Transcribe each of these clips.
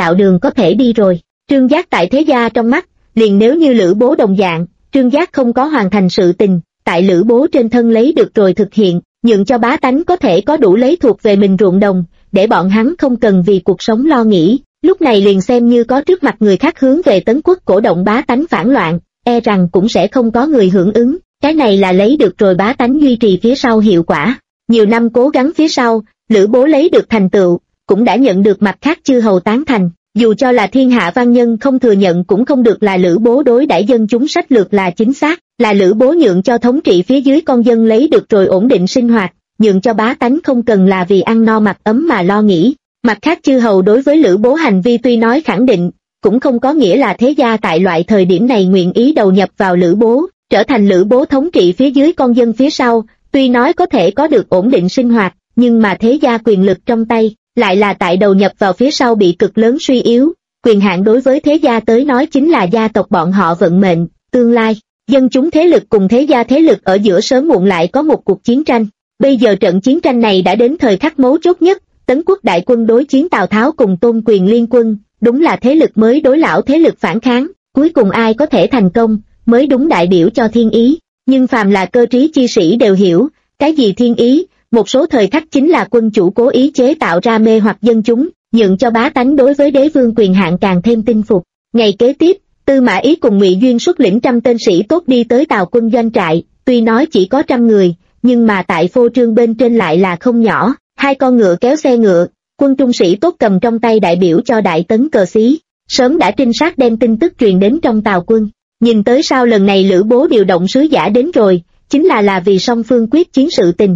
đạo đường có thể đi rồi. Trương Giác tại thế gia trong mắt, liền nếu như Lữ Bố đồng dạng, Trương Giác không có hoàn thành sự tình, tại Lữ Bố trên thân lấy được rồi thực hiện, nhượng cho bá tánh có thể có đủ lấy thuộc về mình ruộng đồng, để bọn hắn không cần vì cuộc sống lo nghĩ, lúc này liền xem như có trước mặt người khác hướng về Tấn Quốc cổ động bá tánh phản loạn, e rằng cũng sẽ không có người hưởng ứng, cái này là lấy được rồi bá tánh duy trì phía sau hiệu quả. Nhiều năm cố gắng phía sau, Lữ Bố lấy được thành tựu, cũng đã nhận được mặt khác chư hầu tán thành, dù cho là thiên hạ văn nhân không thừa nhận cũng không được, là Lữ Bố đối đãi dân chúng sách lược là chính xác, là Lữ Bố nhượng cho thống trị phía dưới con dân lấy được rồi ổn định sinh hoạt, nhượng cho bá tánh không cần là vì ăn no mặc ấm mà lo nghĩ. Mặt khác chư hầu đối với Lữ Bố hành vi tuy nói khẳng định, cũng không có nghĩa là thế gia tại loại thời điểm này nguyện ý đầu nhập vào Lữ Bố, trở thành Lữ Bố thống trị phía dưới con dân phía sau, tuy nói có thể có được ổn định sinh hoạt, nhưng mà thế gia quyền lực trong tay, lại là tại đầu nhập vào phía sau bị cực lớn suy yếu, quyền hạn đối với thế gia tới nói chính là gia tộc bọn họ vận mệnh, tương lai, dân chúng thế lực cùng thế gia thế lực ở giữa sớm muộn lại có một cuộc chiến tranh. Bây giờ trận chiến tranh này đã đến thời khắc mấu chốt nhất, Tấn Quốc đại quân đối chiến Tào Tháo cùng Tôn Quyền liên quân, đúng là thế lực mới đối lão thế lực phản kháng, cuối cùng ai có thể thành công, mới đúng đại biểu cho thiên ý, nhưng phàm là cơ trí chi sĩ đều hiểu, cái gì thiên ý, một số thời khắc chính là quân chủ cố ý chế tạo ra mê hoặc dân chúng, nhượng cho bá tánh đối với đế vương quyền hạn càng thêm tin phục. Ngày kế tiếp, Tư Mã Ý cùng Ngụy Duyên xuất lĩnh 100 tên sĩ tốt đi tới Tào quân doanh trại, tuy nói chỉ có 100 người, nhưng mà tại phô trương bên trên lại là không nhỏ, 2 con ngựa kéo xe ngựa, quân trung sĩ tốt cầm trong tay đại biểu cho Đại Tấn cờ xí, sớm đã trinh sát đem tin tức truyền đến trong Tào quân. Nhìn tới sao lần này Lữ Bố điều động sứ giả đến rồi, chính là vì song phương quyết chiến sự tình.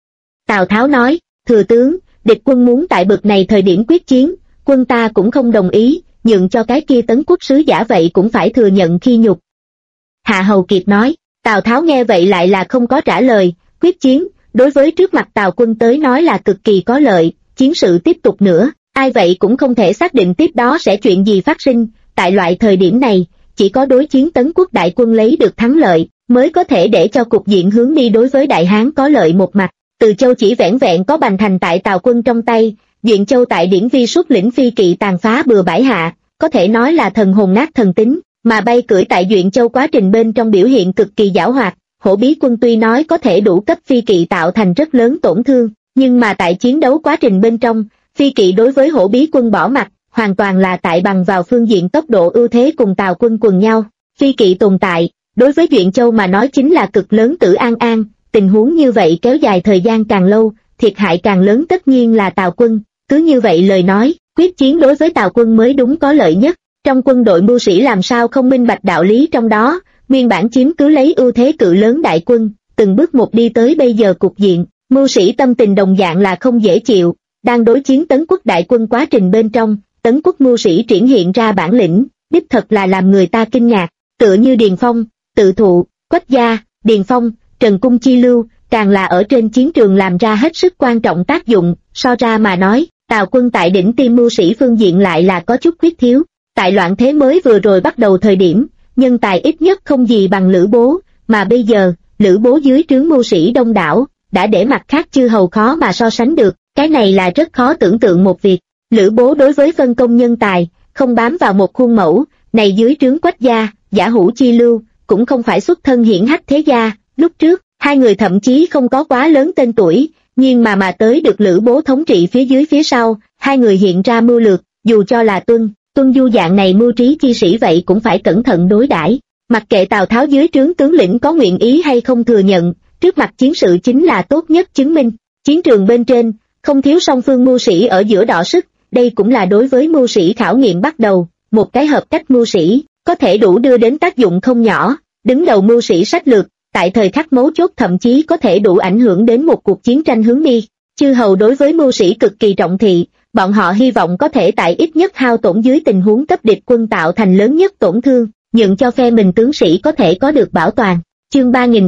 Tào Tháo nói, thừa tướng, địch quân muốn tại bực này thời điểm quyết chiến, quân ta cũng không đồng ý, nhượng cho cái kia Tấn Quốc sứ giả vậy cũng phải thừa nhận khi nhục. Hạ Hầu Kiệt nói, Tào Tháo nghe vậy lại là không có trả lời, quyết chiến, đối với trước mặt Tào quân tới nói là cực kỳ có lợi, chiến sự tiếp tục nữa, ai vậy cũng không thể xác định tiếp đó sẽ chuyện gì phát sinh, tại loại thời điểm này, chỉ có đối chiến Tấn Quốc đại quân lấy được thắng lợi, mới có thể để cho cục diện hướng đi đối với Đại Hán có lợi một mặt. Từ Châu chỉ vẻn vẹn có Bành Thành tại Tào quân trong tay, Duyện Châu tại Điển Vi xuất lĩnh phi kỵ tàn phá bừa bãi hạ, có thể nói là thần hồn nát thần tính, mà bay cưỡi tại Duyện Châu quá trình bên trong biểu hiện cực kỳ giảo hoạt. Hổ Bí quân tuy nói có thể đủ cấp phi kỵ tạo thành rất lớn tổn thương, nhưng mà tại chiến đấu quá trình bên trong, phi kỵ đối với Hổ Bí quân bỏ mặt, hoàn toàn là tại bằng vào phương diện tốc độ ưu thế cùng Tào quân quần nhau. Phi kỵ tồn tại, đối với Duyện Châu mà nói chính là cực lớn tử an, tình huống như vậy kéo dài thời gian càng lâu, thiệt hại càng lớn tất nhiên là Tào quân, cứ như vậy lời nói, quyết chiến đối với Tào quân mới đúng có lợi nhất. Trong quân đội mưu sĩ làm sao không minh bạch đạo lý trong đó, nguyên bản chiếm cứ lấy ưu thế cự lớn đại quân, từng bước một đi tới bây giờ cục diện, mưu sĩ tâm tình đồng dạng là không dễ chịu, đang đối chiến Tấn Quốc đại quân quá trình bên trong, Tấn Quốc mưu sĩ triển hiện ra bản lĩnh, đích thật là làm người ta kinh ngạc, tựa như Điền Phong, Tự Thụ, Quách Gia, Điền Phong, Trần Cung Chi Lưu, càng là ở trên chiến trường làm ra hết sức quan trọng tác dụng, so ra mà nói, Tào quân tại đỉnh tiêm mưu sĩ phương diện lại là có chút khuyết thiếu, tại loạn thế mới vừa rồi bắt đầu thời điểm, nhân tài ít nhất không gì bằng Lữ Bố, mà bây giờ, Lữ Bố dưới trướng mưu sĩ đông đảo, đã để mặt khác chư hầu khó mà so sánh được, cái này là rất khó tưởng tượng một việc. Lữ Bố đối với phân công nhân tài, không bám vào một khuôn mẫu, này dưới trướng Quách Gia, Giả Hữu Chi Lưu, cũng không phải xuất thân hiển hách thế gia, lúc trước, hai người thậm chí không có quá lớn tên tuổi, nhưng mà tới được Lữ Bố thống trị phía dưới phía sau, hai người hiện ra mưu lược, dù cho là Tuân Du dạng này mưu trí chi sĩ vậy cũng phải cẩn thận đối đãi. Mặc kệ Tào Tháo dưới trướng tướng lĩnh có nguyện ý hay không thừa nhận, trước mặt chiến sự chính là tốt nhất chứng minh. Chiến trường bên trên, không thiếu song phương mưu sĩ ở giữa đọ sức, đây cũng là đối với mưu sĩ khảo nghiệm bắt đầu, một cái hợp cách mưu sĩ, có thể đủ đưa đến tác dụng không nhỏ, đứng đầu mưu sĩ sách lược, tại thời khắc mấu chốt thậm chí có thể đủ ảnh hưởng đến một cuộc chiến tranh hướng đi. Chư hầu đối với mưu sĩ cực kỳ trọng thị, bọn họ hy vọng có thể tại ít nhất hao tổn dưới tình huống cấp địch quân tạo thành lớn nhất tổn thương, nhượng cho phe mình tướng sĩ có thể có được bảo toàn. Chương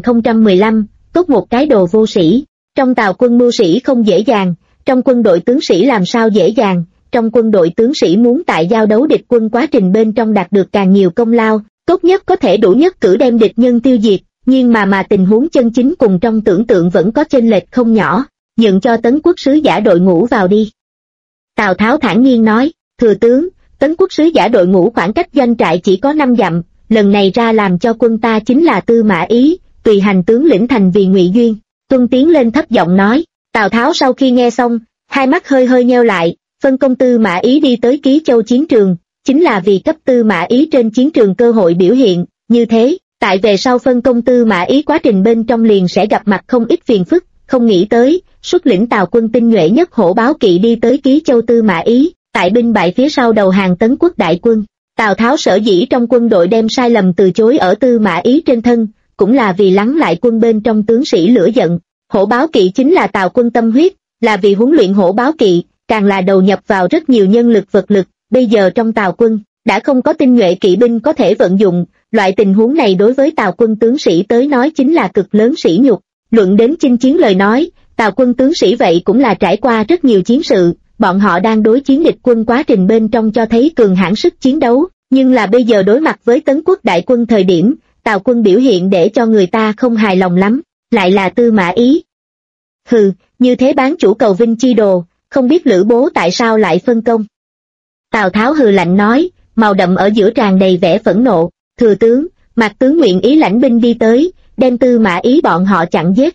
3015, tốt một cái đồ vô sĩ. Trong Tào quân mưu sĩ không dễ dàng, trong quân đội tướng sĩ làm sao dễ dàng, trong quân đội tướng sĩ muốn tại giao đấu địch quân quá trình bên trong đạt được càng nhiều công lao, tốt nhất có thể đủ nhất cử đem địch nhân tiêu diệt, nhưng mà tình huống chân chính cùng trong tưởng tượng vẫn có chênh lệch không nhỏ, nhượng cho Tấn Quốc sứ giả đội ngũ vào đi. Tào Tháo thản nhiên nói, thừa tướng, Tấn quốc sứ giả đội ngũ khoảng cách doanh trại chỉ có 5 dặm, lần này ra làm cho quân ta chính là Tư Mã Ý, tùy hành tướng lĩnh thành vì Ngụy Duyên. Tuân tiến lên thấp giọng nói. Tào Tháo sau khi nghe xong, hai mắt hơi hơi nheo lại, phân công Tư Mã Ý đi tới Ký Châu chiến trường, chính là vì cấp Tư Mã Ý trên chiến trường cơ hội biểu hiện, như thế, tại về sau phân công Tư Mã Ý quá trình bên trong liền sẽ gặp mặt không ít phiền phức, không nghĩ tới, xuất lĩnh Tào quân tinh nhuệ nhất Hổ Báo Kỵ đi tới Ký Châu Tư Mã Ý, tại binh bại phía sau đầu hàng Tấn quốc đại quân. Tào Tháo sở dĩ trong quân đội đem sai lầm từ chối ở Tư Mã Ý trên thân, cũng là vì lắng lại quân bên trong tướng sĩ lửa giận. Hổ Báo Kỵ chính là Tào quân tâm huyết, là vì huấn luyện Hổ Báo Kỵ, càng là đầu nhập vào rất nhiều nhân lực vật lực, bây giờ trong Tào quân, đã không có tinh nhuệ kỵ binh có thể vận dụng, loại tình huống này đối với Tào quân tướng sĩ tới nói chính là cực lớn sỉ nhục. Luận đến chinh chiến lời nói, Tào quân tướng sĩ vậy cũng là trải qua rất nhiều chiến sự, bọn họ đang đối chiến địch quân quá trình bên trong cho thấy cường hãn sức chiến đấu, nhưng là bây giờ đối mặt với Tấn quốc đại quân thời điểm, Tào quân biểu hiện để cho người ta không hài lòng lắm, lại là Tư Mã Ý. Hừ, như thế bán chủ cầu vinh chi đồ, không biết Lữ Bố tại sao lại phân công. Tào Tháo hừ lạnh nói, màu đậm ở giữa tràn đầy vẻ phẫn nộ. Thừa tướng, Mạc tướng nguyện ý lãnh binh đi tới, đem Tư Mã Ý bọn họ chặn giết.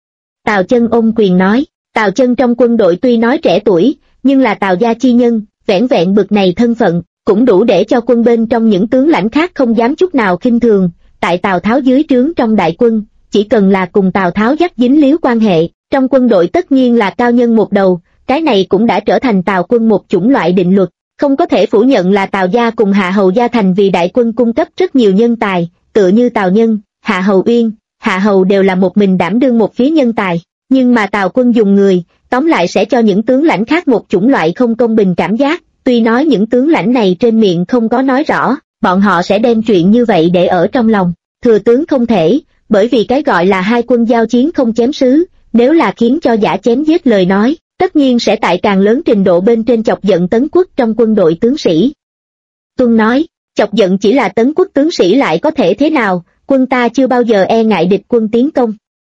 Tào Chân ôm quyền nói. Tào Chân trong quân đội tuy nói trẻ tuổi, nhưng là Tào gia chi nhân, vẻn vẹn bực này thân phận, cũng đủ để cho quân bên trong những tướng lãnh khác không dám chút nào khinh thường. Tại Tào Tháo dưới trướng trong đại quân, chỉ cần là cùng Tào Tháo dắt dính líu quan hệ, trong quân đội tất nhiên là cao nhân một đầu, cái này cũng đã trở thành Tào quân một chủng loại định luật. Không có thể phủ nhận là Tào gia cùng Hạ Hầu gia thành vì đại quân cung cấp rất nhiều nhân tài, tựa như Tào Nhân, Hạ Hầu Uyên, Hạ Hầu đều là một mình đảm đương một phía nhân tài, nhưng mà Tào quân dùng người, tóm lại sẽ cho những tướng lãnh khác một chủng loại không công bình cảm giác, tuy nói những tướng lãnh này trên miệng không có nói rõ, bọn họ sẽ đem chuyện như vậy để ở trong lòng. Thừa tướng không thể, bởi vì cái gọi là hai quân giao chiến không chém sứ, nếu là khiến cho giả chém giết lời nói, tất nhiên sẽ tại càng lớn trình độ bên trên chọc giận Tấn quốc trong quân đội tướng sĩ. Tuân nói, chọc giận chỉ là Tấn quốc tướng sĩ lại có thể thế nào, quân ta chưa bao giờ e ngại địch quân tiến công.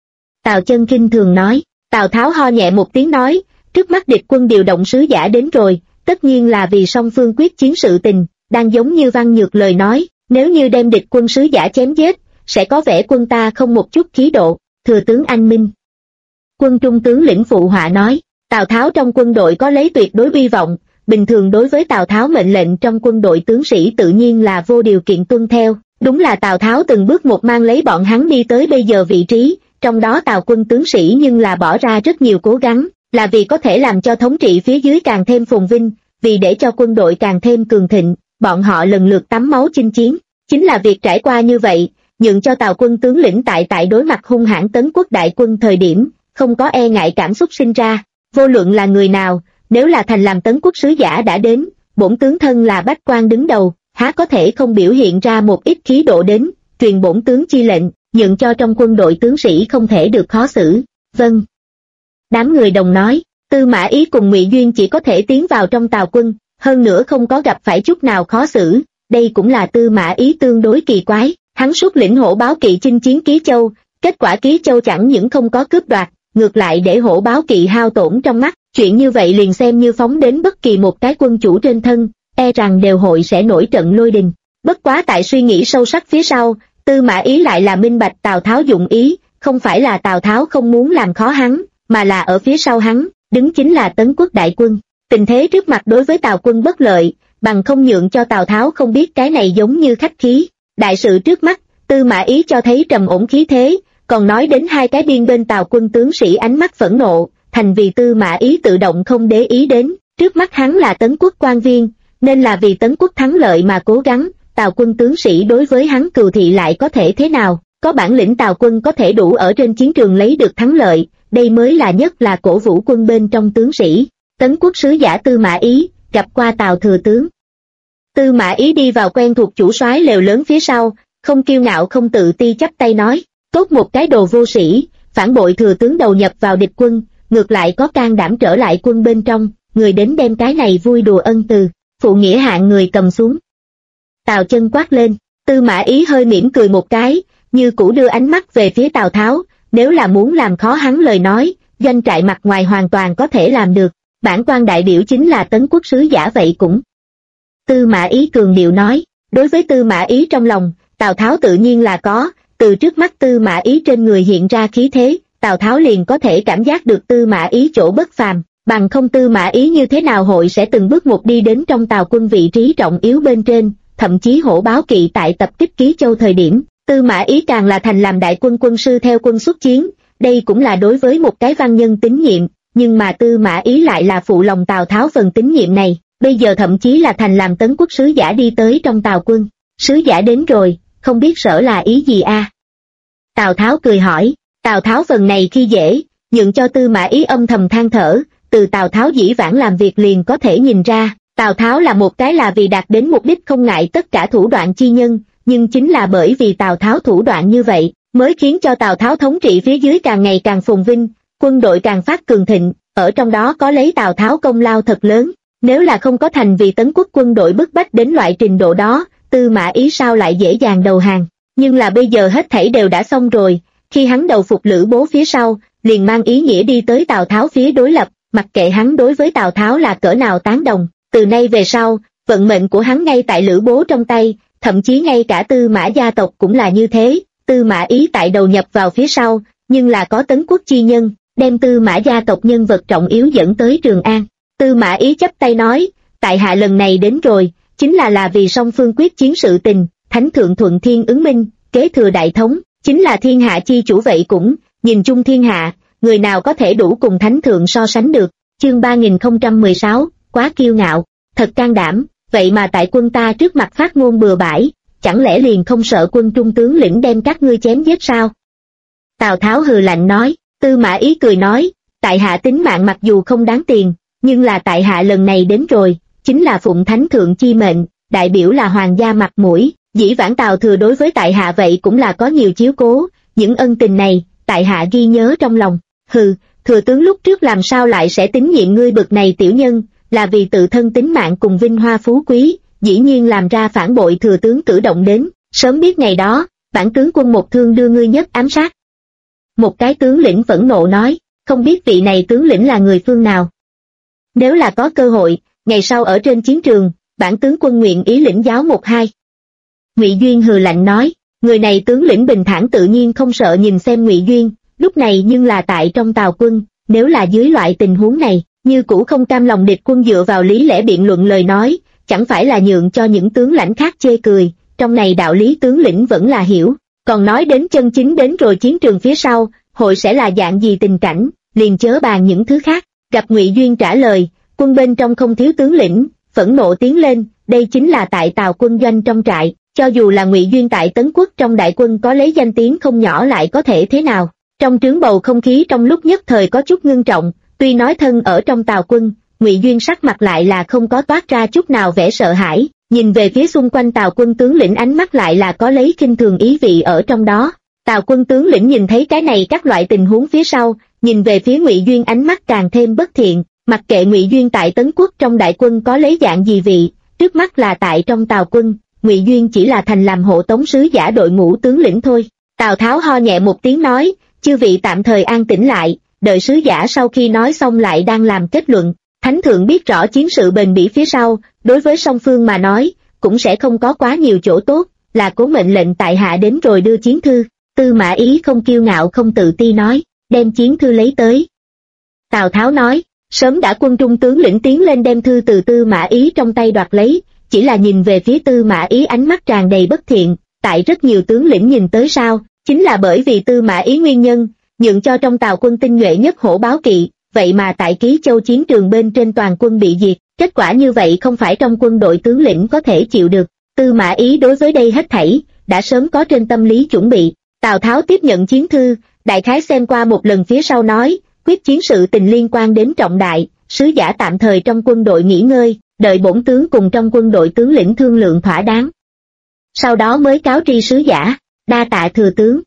Tào Chân khinh thường nói. Tào Tháo ho nhẹ một tiếng nói, trước mắt địch quân điều động sứ giả đến rồi, tất nhiên là vì song phương quyết chiến sự tình, đang giống như Văn Nhược lời nói, nếu như đem địch quân sứ giả chém giết, sẽ có vẻ quân ta không một chút khí độ. Thừa tướng anh minh. Quân trung tướng lĩnh phụ họa nói. Tào Tháo trong quân đội có lấy tuyệt đối uy vọng, bình thường đối với Tào Tháo mệnh lệnh trong quân đội tướng sĩ tự nhiên là vô điều kiện tuân theo, đúng là Tào Tháo từng bước một mang lấy bọn hắn đi tới bây giờ vị trí, trong đó Tào quân tướng sĩ nhưng là bỏ ra rất nhiều cố gắng, là vì có thể làm cho thống trị phía dưới càng thêm phồn vinh, vì để cho quân đội càng thêm cường thịnh, bọn họ lần lượt tắm máu chinh chiến, chính là việc trải qua như vậy, nhượng cho Tào quân tướng lĩnh tại đối mặt hung hãn Tấn quốc đại quân thời điểm, không có e ngại cảm xúc sinh ra. Vô luận là người nào, nếu là thành làm Tấn quốc sứ giả đã đến, bổn tướng thân là bách quan đứng đầu, há có thể không biểu hiện ra một ít khí độ đến, truyền bổn tướng chi lệnh, nhượng cho trong quân đội tướng sĩ không thể được khó xử. Vâng. Đám người đồng nói, Tư Mã Ý cùng Ngụy Duyên chỉ có thể tiến vào trong Tào quân, hơn nữa không có gặp phải chút nào khó xử, đây cũng là Tư Mã Ý tương đối kỳ quái, hắn xuất lĩnh Hổ Báo Kỵ chinh chiến Ký Châu, kết quả Ký Châu chẳng những không có cướp đoạt, ngược lại để Hổ Báo Kỵ hao tổn trong mắt, chuyện như vậy liền xem như phóng đến bất kỳ một cái quân chủ trên thân, e rằng đều hội sẽ nổi trận lôi đình. Bất quá tại suy nghĩ sâu sắc phía sau, Tư Mã Ý lại là minh bạch Tào Tháo dụng ý, không phải là Tào Tháo không muốn làm khó hắn, mà là ở phía sau hắn, đứng chính là Tấn quốc đại quân. Tình thế trước mặt đối với Tào quân bất lợi, bằng không nhượng cho Tào Tháo không biết cái này giống như khách khí. Đại sự trước mắt, Tư Mã Ý cho thấy trầm ổn khí thế, còn nói đến hai cái biên bên Tào quân tướng sĩ ánh mắt phẫn nộ, thành vì Tư Mã Ý tự động không để ý đến, trước mắt hắn là Tấn quốc quan viên, nên là vì Tấn quốc thắng lợi mà cố gắng, Tào quân tướng sĩ đối với hắn cừu thị lại có thể thế nào, có bản lĩnh Tào quân có thể đủ ở trên chiến trường lấy được thắng lợi, đây mới là nhất là cổ vũ quân bên trong tướng sĩ. Tấn quốc sứ giả Tư Mã Ý, gặp qua Tào thừa tướng. Tư Mã Ý đi vào quen thuộc chủ soái lều lớn phía sau, không kiêu ngạo không tự ti chắp tay nói, tốt một cái đồ vô sĩ, phản bội thừa tướng đầu nhập vào địch quân, ngược lại có can đảm trở lại quân bên trong, người đến đem cái này vui đùa ân từ, phụ nghĩa hạng người cầm xuống. Tào Chân quát lên, Tư Mã Ý hơi mỉm cười một cái, như cũ đưa ánh mắt về phía Tào Tháo, nếu là muốn làm khó hắn lời nói, doanh trại mặt ngoài hoàn toàn có thể làm được, bản quan đại biểu chính là Tấn quốc sứ giả vậy cũng Tư Mã Ý cường điệu nói. Đối với Tư Mã Ý trong lòng, Tào Tháo tự nhiên là có, từ trước mắt Tư Mã Ý trên người hiện ra khí thế, Tào Tháo liền có thể cảm giác được Tư Mã Ý chỗ bất phàm, bằng không Tư Mã Ý như thế nào hội sẽ từng bước một đi đến trong Tào quân vị trí trọng yếu bên trên, thậm chí hổ báo kỵ tại tập kích Ký Châu thời điểm, Tư Mã Ý càng là thành làm đại quân quân sư theo quân xuất chiến, đây cũng là đối với một cái văn nhân tín nhiệm, nhưng mà Tư Mã Ý lại là phụ lòng Tào Tháo phần tín nhiệm này, bây giờ thậm chí là thành làm Tấn Quốc sứ giả đi tới trong Tào quân. Sứ giả đến rồi, không biết sở là ý gì a? Tào Tháo cười hỏi. Tào Tháo phần này khi dễ, nhượng cho Tư Mã Ý âm thầm than thở, từ Tào Tháo dĩ vãng làm việc liền có thể nhìn ra, Tào Tháo là một cái là vì đạt đến mục đích không ngại tất cả thủ đoạn chi nhân, nhưng chính là bởi vì Tào Tháo thủ đoạn như vậy, mới khiến cho Tào Tháo thống trị phía dưới càng ngày càng phồn vinh, quân đội càng phát cường thịnh, ở trong đó có lấy Tào Tháo công lao thật lớn, nếu là không có thành vì Tấn Quốc quân đội bức bách đến loại trình độ đó, Tư Mã Ý sao lại dễ dàng đầu hàng, nhưng là bây giờ hết thảy đều đã xong rồi, khi hắn đầu phục Lữ Bố phía sau, liền mang ý nghĩa đi tới Tào Tháo phía đối lập, mặc kệ hắn đối với Tào Tháo là cỡ nào tán đồng, từ nay về sau, vận mệnh của hắn ngay tại Lữ Bố trong tay, thậm chí ngay cả Tư Mã gia tộc cũng là như thế, Tư Mã Ý tại đầu nhập vào phía sau, nhưng là có Tấn Quốc chi nhân, đem Tư Mã gia tộc nhân vật trọng yếu dẫn tới Trường An. Tư Mã Ý chắp tay nói, tại hạ lần này đến rồi, chính là vì song phương quyết chiến sự tình, thánh thượng thuận thiên ứng minh, kế thừa đại thống, chính là thiên hạ chi chủ vậy cũng, nhìn chung thiên hạ, người nào có thể đủ cùng thánh thượng so sánh được. Chương 3016, quá kiêu ngạo, thật can đảm, vậy mà tại quân ta trước mặt phát ngôn bừa bãi, chẳng lẽ liền không sợ quân trung tướng lĩnh đem các ngươi chém giết sao? Tào Tháo hừ lạnh nói. Tư Mã Ý cười nói, tại hạ tính mạng mặc dù không đáng tiền, nhưng là tại hạ lần này đến rồi, chính là phụng thánh thượng chi mệnh, đại biểu là hoàng gia mặt mũi, dĩ vãng Tào Thừa đối với tại hạ vậy cũng là có nhiều chiếu cố, những ân tình này, tại hạ ghi nhớ trong lòng. Hừ, thừa tướng lúc trước làm sao lại sẽ tín nhiệm ngươi bực này tiểu nhân, là vì tự thân tính mạng cùng vinh hoa phú quý, dĩ nhiên làm ra phản bội thừa tướng cử động đến, sớm biết ngày đó, bản tướng quân một thương đưa ngươi nhất ám sát. Một cái tướng lĩnh phẫn nộ nói, không biết vị này tướng lĩnh là người phương nào. Nếu là có cơ hội, ngày sau ở trên chiến trường, bản tướng quân nguyện ý lĩnh giáo một hai. Ngụy Duyên hừ lạnh nói, người này tướng lĩnh bình thản tự nhiên không sợ nhìn xem Ngụy Duyên, lúc này nhưng là tại trong Tào quân, nếu là dưới loại tình huống này, như cũ không cam lòng địch quân dựa vào lý lẽ biện luận lời nói, chẳng phải là nhượng cho những tướng lãnh khác chê cười, trong này đạo lý tướng lĩnh vẫn là hiểu. Còn nói đến chân chính đến rồi chiến trường phía sau, hội sẽ là dạng gì tình cảnh, liền chớ bàn những thứ khác. Gặp Ngụy Duyên trả lời, quân bên trong không thiếu tướng lĩnh, phẫn nộ tiến lên, đây chính là tại Tào quân doanh trong trại, cho dù là Ngụy Duyên tại Tấn Quốc trong đại quân có lấy danh tiếng không nhỏ lại có thể thế nào. Trong trướng bầu không khí trong lúc nhất thời có chút ngưng trọng, tuy nói thân ở trong Tào quân, Ngụy Duyên sắc mặt lại là không có toát ra chút nào vẻ sợ hãi. Nhìn về phía xung quanh Tào quân tướng lĩnh ánh mắt lại là có lấy khinh thường ý vị ở trong đó. Tào quân tướng lĩnh nhìn thấy cái này các loại tình huống phía sau, nhìn về phía Ngụy Duyên ánh mắt càng thêm bất thiện, mặc kệ Ngụy Duyên tại Tấn Quốc trong đại quân có lấy dạng gì vị, trước mắt là tại trong Tào quân, Ngụy Duyên chỉ là thành làm hộ tống sứ giả đội ngũ tướng lĩnh thôi. Tào Tháo ho nhẹ một tiếng nói, chư vị tạm thời an tĩnh lại, đợi sứ giả sau khi nói xong lại đang làm kết luận. Thánh thượng biết rõ chiến sự bền bỉ phía sau, đối với song phương mà nói, cũng sẽ không có quá nhiều chỗ tốt, là cố mệnh lệnh tại hạ đến rồi đưa chiến thư. Tư Mã Ý không kiêu ngạo không tự ti nói, đem chiến thư lấy tới. Tào Tháo nói, sớm đã quân trung tướng lĩnh tiến lên đem thư từ Tư Mã Ý trong tay đoạt lấy, chỉ là nhìn về phía Tư Mã Ý ánh mắt tràn đầy bất thiện, tại rất nhiều tướng lĩnh nhìn tới sao, chính là bởi vì Tư Mã Ý nguyên nhân, nhượng cho trong Tào quân tinh nhuệ nhất hổ báo kỵ. Vậy mà tại Ký Châu chiến trường bên trên toàn quân bị diệt, kết quả như vậy không phải trong quân đội tướng lĩnh có thể chịu được. Tư Mã Ý đối với đây hết thảy, đã sớm có trên tâm lý chuẩn bị. Tào Tháo tiếp nhận chiến thư, đại khái xem qua một lần phía sau nói, quyết chiến sự tình liên quan đến trọng đại, sứ giả tạm thời trong quân đội nghỉ ngơi, đợi bổn tướng cùng trong quân đội tướng lĩnh thương lượng thỏa đáng. Sau đó mới cáo tri sứ giả, đa tạ thừa tướng.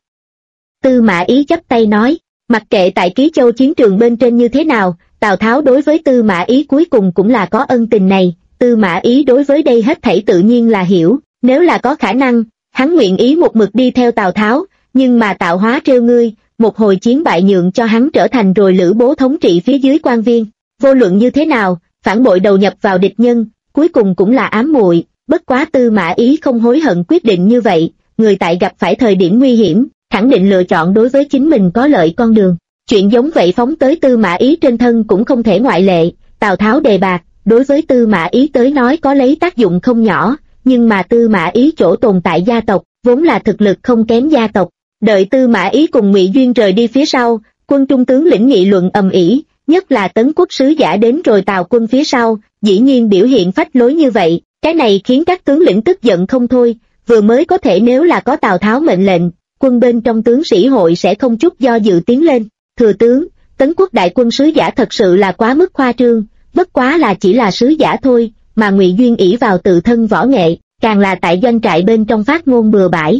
Tư Mã Ý chắp tay nói, mặc kệ tại Ký Châu chiến trường bên trên như thế nào, Tào Tháo đối với Tư Mã Ý cuối cùng cũng là có ân tình này, Tư Mã Ý đối với đây hết thảy tự nhiên là hiểu, nếu là có khả năng, hắn nguyện ý một mực đi theo Tào Tháo, nhưng mà tạo hóa trêu ngươi, một hồi chiến bại nhượng cho hắn trở thành rồi Lữ Bố thống trị phía dưới quan viên, vô luận như thế nào, phản bội đầu nhập vào địch nhân, cuối cùng cũng là ám muội, bất quá Tư Mã Ý không hối hận quyết định như vậy, người tại gặp phải thời điểm nguy hiểm, khẳng định lựa chọn đối với chính mình có lợi con đường. Chuyện giống vậy phóng tới Tư Mã Ý trên thân cũng không thể ngoại lệ. Tào Tháo đề bạc, đối với Tư Mã Ý tới nói có lấy tác dụng không nhỏ, nhưng mà Tư Mã Ý chỗ tồn tại gia tộc, vốn là thực lực không kém gia tộc. Đợi Tư Mã Ý cùng Ngụy Duyên rời đi phía sau, quân trung tướng lĩnh nghị luận ầm ĩ, nhất là Tấn Quốc sứ giả đến rồi Tào quân phía sau, dĩ nhiên biểu hiện phách lối như vậy, cái này khiến các tướng lĩnh tức giận không thôi. Vừa mới có thể nếu là có Tào Tháo mệnh lệnh, quân bên trong tướng sĩ hội sẽ không chút do dự tiến lên. Thừa tướng, Tấn Quốc đại quân sứ giả thật sự là quá mức khoa trương, bất quá là chỉ là sứ giả thôi, mà Ngụy Duyên ỷ vào tự thân võ nghệ, càng là tại doanh trại bên trong phát ngôn bừa bãi.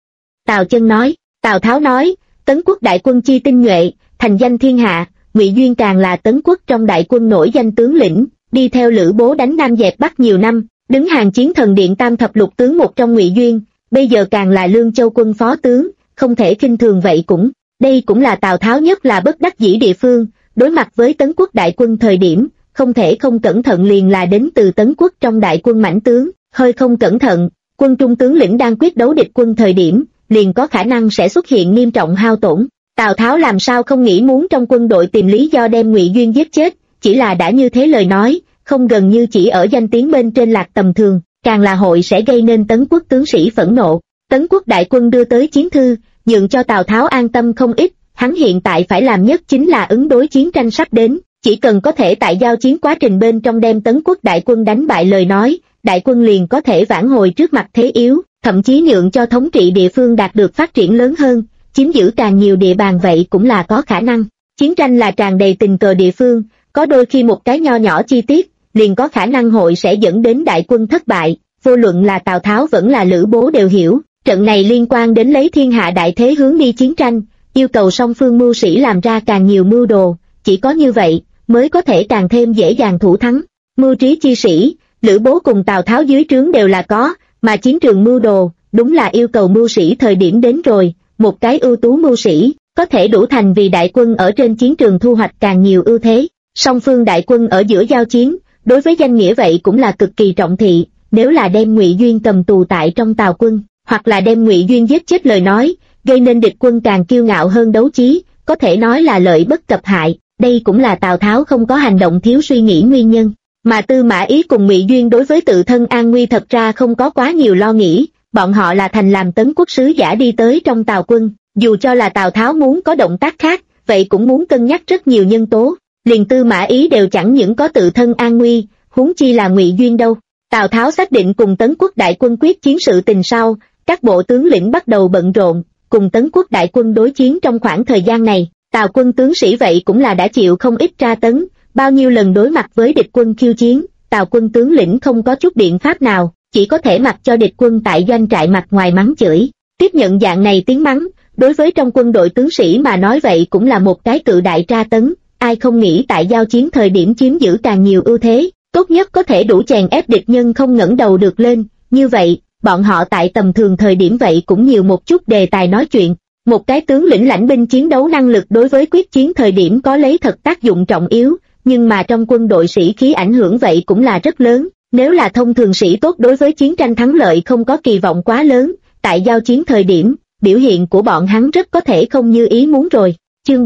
Tào Chân nói, Tào Tháo nói, Tấn Quốc đại quân chi tinh nhuệ, thành danh thiên hạ, Ngụy Duyên càng là Tấn Quốc trong đại quân nổi danh tướng lĩnh, đi theo Lữ Bố đánh Nam dẹp Bắc nhiều năm, đứng hàng chiến thần điện tam thập lục tướng một trong Ngụy Duyên, bây giờ càng là Lương Châu quân phó tướng, không thể khinh thường vậy cũng. Đây cũng là Tào Tháo nhất là bất đắc dĩ địa phương, đối mặt với Tấn Quốc đại quân thời điểm, không thể không cẩn thận liền là đến từ Tấn Quốc trong đại quân mãnh tướng, hơi không cẩn thận, quân trung tướng lĩnh đang quyết đấu địch quân thời điểm, liền có khả năng sẽ xuất hiện nghiêm trọng hao tổn. Tào Tháo làm sao không nghĩ muốn trong quân đội tìm lý do đem Ngụy Duyên giết chết, chỉ là đã như thế lời nói, không gần như chỉ ở danh tiếng bên trên lạc tầm thường, càng là hội sẽ gây nên Tấn Quốc tướng sĩ phẫn nộ. Tấn Quốc đại quân đưa tới chiến thư, nhượng cho Tào Tháo an tâm không ít, hắn hiện tại phải làm nhất chính là ứng đối chiến tranh sắp đến, chỉ cần có thể tại giao chiến quá trình bên trong đem Tấn Quốc đại quân đánh bại lời nói, đại quân liền có thể vãn hồi trước mặt thế yếu, thậm chí nhượng cho thống trị địa phương đạt được phát triển lớn hơn, chiếm giữ càng nhiều địa bàn vậy cũng là có khả năng. Chiến tranh là tràn đầy tình cờ địa phương, có đôi khi một cái nho nhỏ chi tiết, liền có khả năng hội sẽ dẫn đến đại quân thất bại, vô luận là Tào Tháo vẫn là Lữ Bố đều hiểu. Trận này liên quan đến lấy thiên hạ đại thế hướng đi chiến tranh, yêu cầu song phương mưu sĩ làm ra càng nhiều mưu đồ, chỉ có như vậy, mới có thể càng thêm dễ dàng thủ thắng. Mưu trí chi sĩ, Lữ Bố cùng Tào Tháo dưới trướng đều là có, mà chiến trường mưu đồ, đúng là yêu cầu mưu sĩ thời điểm đến rồi, một cái ưu tú mưu sĩ, có thể đủ thành vì đại quân ở trên chiến trường thu hoạch càng nhiều ưu thế. Song phương đại quân ở giữa giao chiến, đối với danh nghĩa vậy cũng là cực kỳ trọng thị, nếu là đem Ngụy Duyên cầm tù tại trong Tào quân, hoặc là đem Ngụy Duyên giết chết lời nói, gây nên địch quân càng kiêu ngạo hơn đấu trí, có thể nói là lợi bất cập hại, đây cũng là Tào Tháo không có hành động thiếu suy nghĩ nguyên nhân. Mà Tư Mã Ý cùng Ngụy Duyên đối với tự thân an nguy thật ra không có quá nhiều lo nghĩ, bọn họ là thành làm Tấn Quốc sứ giả đi tới trong Tào quân, dù cho là Tào Tháo muốn có động tác khác, vậy cũng muốn cân nhắc rất nhiều nhân tố, liền Tư Mã Ý đều chẳng những có tự thân an nguy, huống chi là Ngụy Duyên đâu. Tào Tháo xác định cùng Tấn Quốc đại quân quyết chiến sự tình sau, các bộ tướng lĩnh bắt đầu bận rộn, cùng Tấn Quốc đại quân đối chiến trong khoảng thời gian này, Tào quân tướng sĩ vậy cũng là đã chịu không ít tra tấn, bao nhiêu lần đối mặt với địch quân khiêu chiến, Tào quân tướng lĩnh không có chút biện pháp nào, chỉ có thể mặc cho địch quân tại doanh trại mặt ngoài mắng chửi. Tiếp nhận dạng này tiếng mắng, đối với trong quân đội tướng sĩ mà nói vậy cũng là một cái cự đại tra tấn, ai không nghĩ tại giao chiến thời điểm chiếm giữ càng nhiều ưu thế, tốt nhất có thể đủ chèn ép địch nhân không ngẩng đầu được lên, như vậy, bọn họ tại tầm thường thời điểm vậy cũng nhiều một chút đề tài nói chuyện. Một cái tướng lĩnh lãnh binh chiến đấu năng lực đối với quyết chiến thời điểm có lấy thật tác dụng trọng yếu, nhưng mà trong quân đội sĩ khí ảnh hưởng vậy cũng là rất lớn, nếu là thông thường sĩ tốt đối với chiến tranh thắng lợi không có kỳ vọng quá lớn, tại giao chiến thời điểm, biểu hiện của bọn hắn rất có thể không như ý muốn rồi. Chương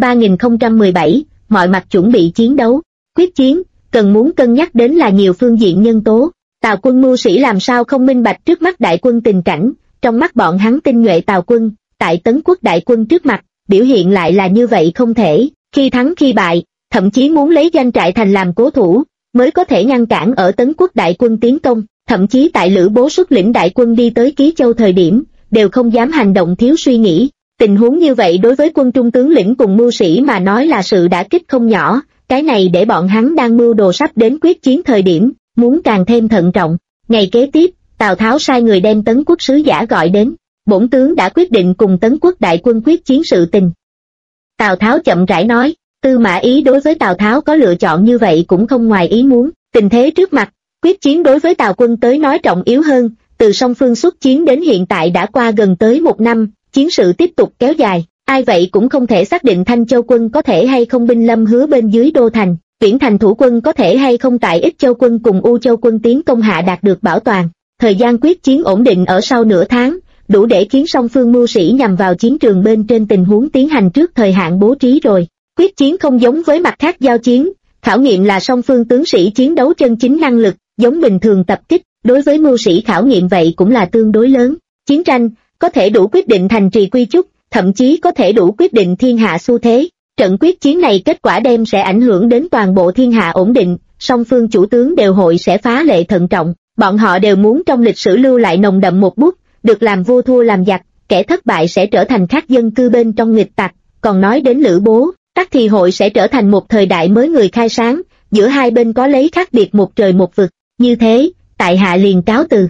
3017, mọi mặt chuẩn bị chiến đấu, quyết chiến, cần muốn cân nhắc đến là nhiều phương diện nhân tố. Tào quân mưu sĩ làm sao không minh bạch trước mắt đại quân tình cảnh, trong mắt bọn hắn tinh nhuệ Tào quân, tại Tấn Quốc đại quân trước mặt, biểu hiện lại là như vậy không thể, khi thắng khi bại, thậm chí muốn lấy doanh trại thành làm cố thủ, mới có thể ngăn cản ở Tấn Quốc đại quân tiến công, thậm chí tại Lữ Bố xuất lĩnh đại quân đi tới Ký Châu thời điểm, đều không dám hành động thiếu suy nghĩ. Tình huống như vậy đối với quân trung tướng lĩnh cùng mưu sĩ mà nói là sự đả kích không nhỏ, cái này để bọn hắn đang mưu đồ sắp đến quyết chiến thời điểm, muốn càng thêm thận trọng. Ngày kế tiếp, Tào Tháo sai người đem Tấn Quốc sứ giả gọi đến, bổn tướng đã quyết định cùng Tấn Quốc đại quân quyết chiến sự tình. Tào Tháo chậm rãi nói, Tư Mã Ý đối với Tào Tháo có lựa chọn như vậy cũng không ngoài ý muốn, tình thế trước mặt, quyết chiến đối với Tào quân tới nói trọng yếu hơn, từ song phương xuất chiến đến hiện tại đã qua gần tới 1 năm, chiến sự tiếp tục kéo dài, ai vậy cũng không thể xác định Thanh Châu quân có thể hay không binh lâm Hứa bên dưới đô thành, Viễn Thành thủ quân có thể hay không tại Ích Châu quân cùng U Châu quân tiến công hạ đạt được bảo toàn. Thời gian quyết chiến ổn định ở sau nửa tháng, đủ để khiến song phương mưu sĩ nhằm vào chiến trường bên trên tình huống tiến hành trước thời hạn bố trí rồi. Quyết chiến không giống với mặt khác giao chiến, khảo nghiệm là song phương tướng sĩ chiến đấu chân chính năng lực, giống bình thường tập kích, đối với mưu sĩ khảo nghiệm vậy cũng là tương đối lớn. Chiến tranh có thể đủ quyết định thành trì quy chúc, thậm chí có thể đủ quyết định thiên hạ xu thế. Trận quyết chiến này kết quả đem sẽ ảnh hưởng đến toàn bộ thiên hạ ổn định, song phương chủ tướng đều hội sẽ phá lệ thận trọng, bọn họ đều muốn trong lịch sử lưu lại nồng đậm một bút, được làm vua thua làm giặc, kẻ thất bại sẽ trở thành khác dân cư bên trong nghịch tặc, còn nói đến Lữ Bố, tắc thì hội sẽ trở thành một thời đại mới người khai sáng, giữa hai bên có lấy khác biệt một trời một vực, như thế, tại hạ liền cáo từ.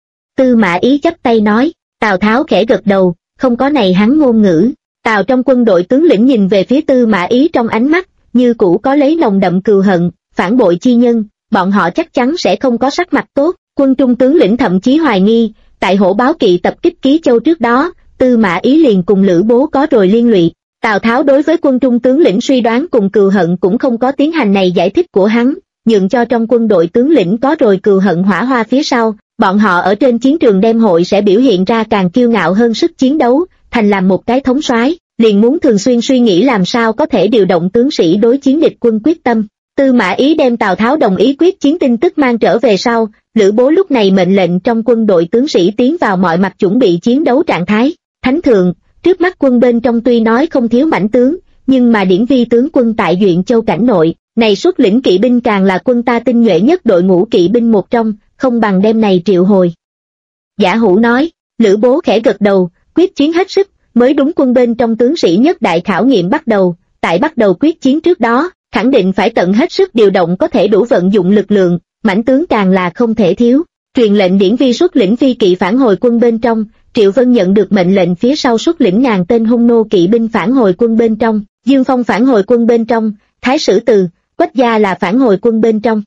Tư Mã Ý chắp tay nói, Tào Tháo khẽ gật đầu, không có này hắn ngôn ngữ. Tào trong quân đội tướng lĩnh nhìn về phía Tư Mã Ý trong ánh mắt, như cũ có lấy nồng đậm cừu hận, phản bội chi nhân, bọn họ chắc chắn sẽ không có sắc mặt tốt. Quân trung tướng lĩnh thậm chí hoài nghi, tại Hổ Báo Kỵ tập kích Ký Châu trước đó, Tư Mã Ý liền cùng Lữ Bố có rồi liên lụy. Tào Tháo đối với quân trung tướng lĩnh suy đoán cùng cừu hận cũng không có tiến hành này giải thích của hắn, nhượng cho trong quân đội tướng lĩnh có rồi cừu hận hỏa hoa phía sau, bọn họ ở trên chiến trường đem hội sẽ biểu hiện ra càng kiêu ngạo hơn sức chiến đấu, thành làm một cái thống soái, liền muốn thường xuyên suy nghĩ làm sao có thể điều động tướng sĩ đối chiến địch quân quyết tâm. Tư Mã Ý đem Tào Tháo đồng ý quyết chiến tin tức mang trở về sau, Lữ Bố lúc này mệnh lệnh trong quân đội tướng sĩ tiến vào mọi mặt chuẩn bị chiến đấu trạng thái. Thánh thượng, trước mắt quân bên trong tuy nói không thiếu mãnh tướng, nhưng mà Điển Vi tướng quân tại Duyện Châu cảnh nội, này xuất lĩnh kỵ binh càng là quân ta tinh nhuệ nhất đội ngũ kỵ binh một trong, không bằng đem này triệu hồi. Giả Hữu nói, Lữ Bố khẽ gật đầu, quyết chiến hết sức, mới đúng. Quân bên trong tướng sĩ nhất đại khảo nghiệm bắt đầu, tại bắt đầu quyết chiến trước đó, khẳng định phải tận hết sức điều động có thể đủ vận dụng lực lượng, mãnh tướng càng là không thể thiếu. Truyền lệnh Điển Vi xuất lĩnh phi kỵ phản hồi quân bên trong, Triệu Vân nhận được mệnh lệnh phía sau xuất lĩnh ngàn tên hung nô kỵ binh phản hồi quân bên trong, Dương Phong phản hồi quân bên trong, Thái Sử Từ, Quách Gia là phản hồi quân bên trong.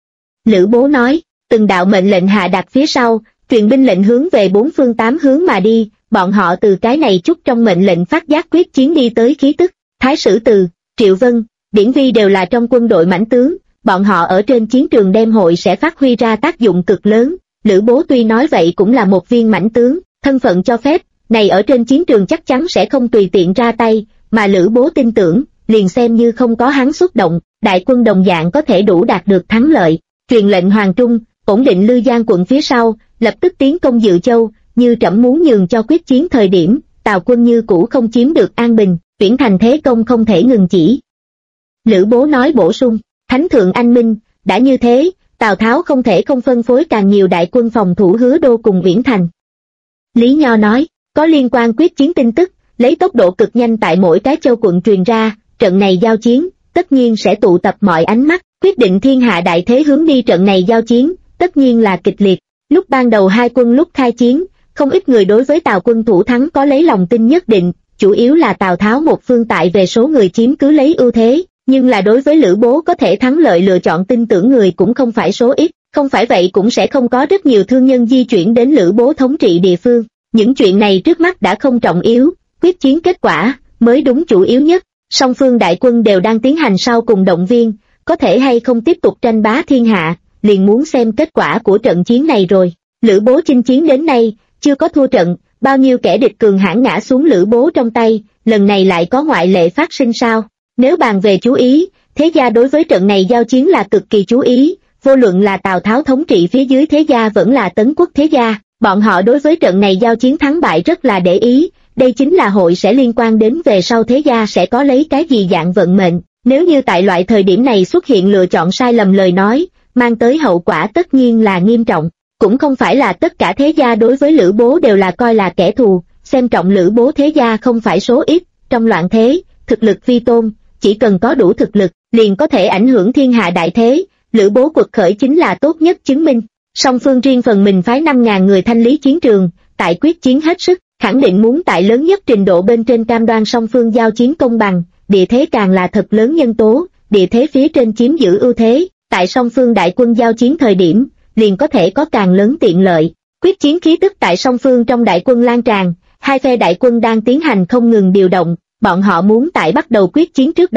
Lữ Bố nói, từng đạo mệnh lệnh hạ đạt phía sau, truyền binh lệnh hướng về bốn phương tám hướng mà đi, bọn họ từ cái này chút trong mệnh lệnh phát giác quyết chiến đi tới khí tức. Thái Sử Từ, Triệu Vân, Điển Vi đều là trong quân đội mãnh tướng, bọn họ ở trên chiến trường đem hội sẽ phát huy ra tác dụng cực lớn. Lữ Bố tuy nói vậy cũng là một viên mãnh tướng, thân phận cho phép, này ở trên chiến trường chắc chắn sẽ không tùy tiện ra tay, mà Lữ Bố tin tưởng, liền xem như không có hắn xuất động, đại quân đồng dạng có thể đủ đạt được thắng lợi. Truyền lệnh Hoàng Trung, ổn định Lư Giang quận phía sau, lập tức tiến công Dự Châu, như trẫm muốn nhường cho quyết chiến thời điểm, Tào quân như cũ không chiếm được an bình, Viễn Thành thế công không thể ngừng chỉ. Lữ Bố nói bổ sung, Thánh thượng anh minh, đã như thế, Tào Tháo không thể không phân phối càng nhiều đại quân phòng thủ Hứa Đô cùng Viễn Thành. Lý Nho nói, có liên quan quyết chiến tin tức, lấy tốc độ cực nhanh tại mỗi cái châu quận truyền ra, trận này giao chiến, tất nhiên sẽ tụ tập mọi ánh mắt, quyết định thiên hạ đại thế hướng đi trận này giao chiến, tất nhiên là kịch liệt. Lúc ban đầu hai quân lúc khai chiến, không ít người đối với Tào quân thủ thắng có lấy lòng tin nhất định, chủ yếu là Tào Tháo một phương tại về số người chiếm cứ lấy ưu thế, nhưng là đối với Lữ Bố có thể thắng lợi lựa chọn tin tưởng người cũng không phải số ít, không phải vậy cũng sẽ không có rất nhiều thương nhân di chuyển đến Lữ Bố thống trị địa phương. Những chuyện này trước mắt đã không trọng yếu, quyết chiến kết quả mới đúng chủ yếu nhất. Song phương đại quân đều đang tiến hành sau cùng động viên, có thể hay không tiếp tục tranh bá thiên hạ, liền muốn xem kết quả của trận chiến này rồi. Lữ Bố chinh chiến đến nay, chưa có thua trận, bao nhiêu kẻ địch cường hãn ngã xuống Lữ Bố trong tay, lần này lại có ngoại lệ phát sinh sao? Nếu bàn về chú ý, thế gia đối với trận này giao chiến là cực kỳ chú ý, vô luận là Tào Tháo thống trị phía dưới thế gia vẫn là Tấn Quốc thế gia, bọn họ đối với trận này giao chiến thắng bại rất là để ý, đây chính là hội sẽ liên quan đến về sau thế gia sẽ có lấy cái gì dạng vận mệnh. Nếu như tại loại thời điểm này xuất hiện lựa chọn sai lầm lời nói, mang tới hậu quả tất nhiên là nghiêm trọng. Cũng không phải là tất cả thế gia đối với Lữ Bố đều là coi là kẻ thù, xem trọng Lữ Bố thế gia không phải số ít, trong loạn thế, thực lực vi tôn, chỉ cần có đủ thực lực, liền có thể ảnh hưởng thiên hạ đại thế, Lữ Bố quật khởi chính là tốt nhất chứng minh. Song phương riêng phần mình phái 5.000 người thanh lý chiến trường, tại quyết chiến hết sức, khẳng định muốn tại lớn nhất trình độ bên trên cam đoan song phương giao chiến công bằng, địa thế càng là thật lớn nhân tố, địa thế phía trên chiếm giữ ưu thế, tại song phương đại quân giao chiến thời điểm, liền có thể có càng lớn tiện lợi. Quyết chiến khí tức tại song phương trong đại quân lan tràn, hai phe đại quân đang tiến hành không ngừng điều động, bọn họ muốn tại bắt đầu quyết chiến trước đó,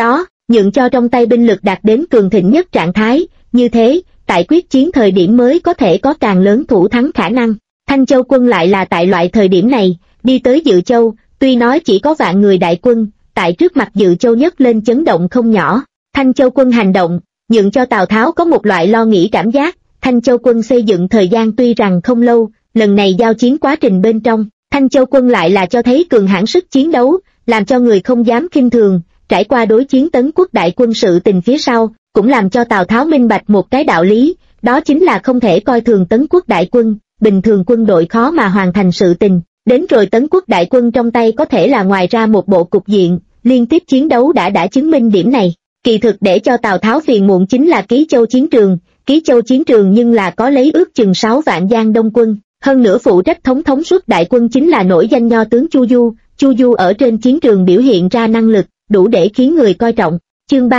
nhượng cho trong tay binh lực đạt đến cường thịnh nhất trạng thái, như thế, tại quyết chiến thời điểm mới có thể có càng lớn thủ thắng khả năng. Thanh Châu quân lại là tại loại thời điểm này, đi tới Dự Châu, tuy nói chỉ có vạn người đại quân, tại trước mặt Dự Châu nhấc lên chấn động không nhỏ. Thanh Châu quân hành động, nhượng cho Tào Tháo có một loại lo nghĩ cảm giác. Thanh Châu quân xây dựng thời gian tuy rằng không lâu, lần này giao chiến quá trình bên trong, Thanh Châu quân lại là cho thấy cường hãn sức chiến đấu, làm cho người không dám khinh thường. Trải qua đối chiến Tấn Quốc đại quân sự tình phía sau, cũng làm cho Tào Tháo minh bạch một cái đạo lý, đó chính là không thể coi thường Tấn Quốc đại quân, bình thường quân đội khó mà hoàn thành sự tình, đến rồi Tấn Quốc đại quân trong tay có thể là ngoài ra một bộ cục diện, liên tiếp chiến đấu đã chứng minh điểm này. Kỳ thực để cho Tào Tháo phiền muộn chính là Ký Châu chiến trường nhưng là có lấy ước chừng 6 vạn Giang Đông quân, hơn nữa phụ trách thống suốt đại quân chính là nổi danh nho tướng Chu Du ở trên chiến trường biểu hiện ra năng lực, đủ để khiến người coi trọng. Chương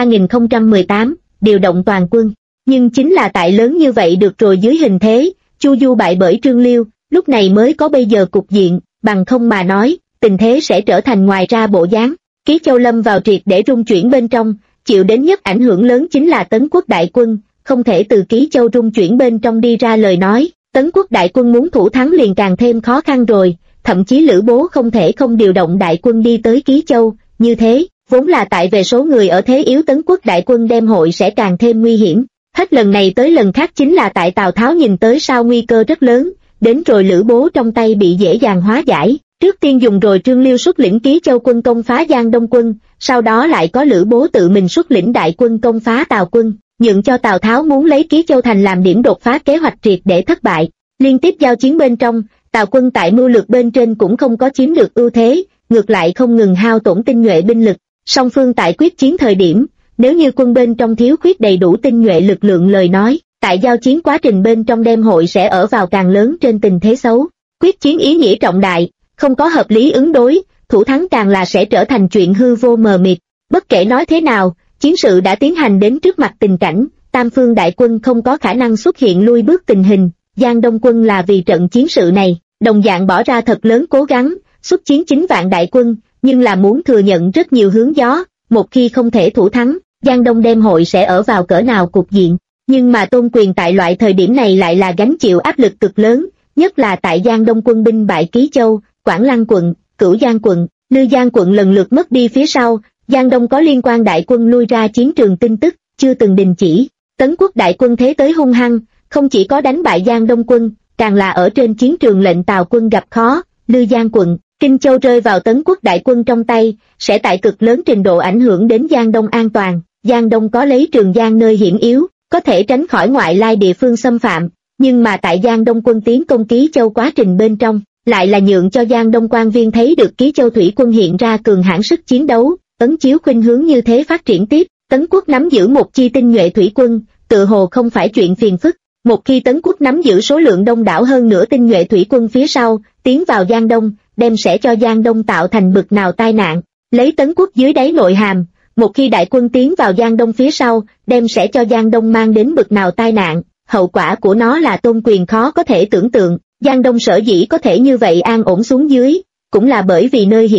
3018, điều động toàn quân. Nhưng chính là tại lớn như vậy được rồi dưới hình thế, Chu Du bại bởi Trương Liêu, lúc này mới có bây giờ cục diện, bằng không mà nói, tình thế sẽ trở thành ngoài ra bộ dáng. Ký Châu lâm vào triệt để rung chuyển bên trong, chịu đến nhất ảnh hưởng lớn chính là Tấn Quốc đại quân, không thể từ Ký Châu rung chuyển bên trong đi ra lời nói, Tấn Quốc đại quân muốn thủ thắng liền càng thêm khó khăn rồi, thậm chí Lữ Bố không thể không điều động đại quân đi tới Ký Châu, như thế, vốn là tại về số người ở thế yếu Tấn Quốc đại quân đem hội sẽ càng thêm nguy hiểm. Hết lần này tới lần khác chính là tại Tào Tháo nhìn tới sao nguy cơ rất lớn, đến rồi Lữ Bố trong tay bị dễ dàng hóa giải, trước tiên dùng rồi Trương Liêu xuất lĩnh Ký Châu quân công phá Giang Đông quân, sau đó lại có Lữ Bố tự mình xuất lĩnh đại quân công phá Tào quân, nhượng cho Tào Tháo muốn lấy Ký Châu thành làm điểm đột phá kế hoạch triệt để thất bại. Liên tiếp giao chiến bên trong, Tào quân tại mưu lược bên trên cũng không có chiếm được ưu thế, ngược lại không ngừng hao tổn tinh nhuệ binh lực. Song phương tại quyết chiến thời điểm, nếu như quân bên trong thiếu khuyết đầy đủ tinh nhuệ lực lượng lời nói, tại giao chiến quá trình bên trong đem hội sẽ ở vào càng lớn trên tình thế xấu. Quyết chiến ý nghĩa trọng đại, không có hợp lý ứng đối, thủ thắng càng là sẽ trở thành chuyện hư vô mờ mịt. Bất kể nói thế nào, chiến sự đã tiến hành đến trước mặt tình cảnh, tam phương đại quân không có khả năng xuất hiện lui bước tình hình. Giang Đông quân là vì trận chiến sự này, đồng dạng bỏ ra thật lớn cố gắng, xuất chiến 9 vạn đại quân, nhưng là muốn thừa nhận rất nhiều hướng gió, một khi không thể thủ thắng, Giang Đông đem hội sẽ ở vào cỡ nào cục diện. Nhưng mà Tôn Quyền tại loại thời điểm này lại là gánh chịu áp lực cực lớn, nhất là tại Giang Đông quân binh bại Ký Châu, Quảng Lăng quận, Cửu Giang quận, Lư Giang quận lần lượt mất đi phía sau, Giang Đông có liên quan đại quân lui ra chiến trường tin tức, chưa từng đình chỉ. Tấn Quốc đại quân thế tới hung hăng, không chỉ có đánh bại Giang Đông quân, càng là ở trên chiến trường lệnh Tào quân gặp khó, Lư Giang quận, Kinh Châu rơi vào Tấn Quốc đại quân trong tay, sẽ tại cực lớn trình độ ảnh hưởng đến Giang Đông an toàn. Giang Đông có lấy Trường Giang nơi hiểm yếu, có thể tránh khỏi ngoại lai địa phương xâm phạm, nhưng mà tại Giang Đông quân tiến công Ký Châu quá trình bên trong, lại là nhượng cho Giang Đông quan viên thấy được Ký Châu thủy quân hiện ra cường hãn sức chiến đấu, ấn chiếu khuynh hướng như thế phát triển tiếp. Tấn Quốc nắm giữ một chi tinh nhuệ thủy quân, tự hồ không phải chuyện phiền phức. Một khi Tấn Quốc nắm giữ số lượng đông đảo hơn nữa tinh nhuệ thủy quân phía sau, tiến vào Giang Đông, đem sẽ cho Giang Đông tạo thành bực nào tai nạn. Lấy Tấn Quốc dưới đáy nội hàm, một khi đại quân tiến vào Giang Đông phía sau, đem sẽ cho Giang Đông mang đến bực nào tai nạn, hậu quả của nó là Tôn Quyền khó có thể tưởng tượng. Giang Đông sở dĩ có thể như vậy an ổn xuống dưới, cũng là bởi vì nơi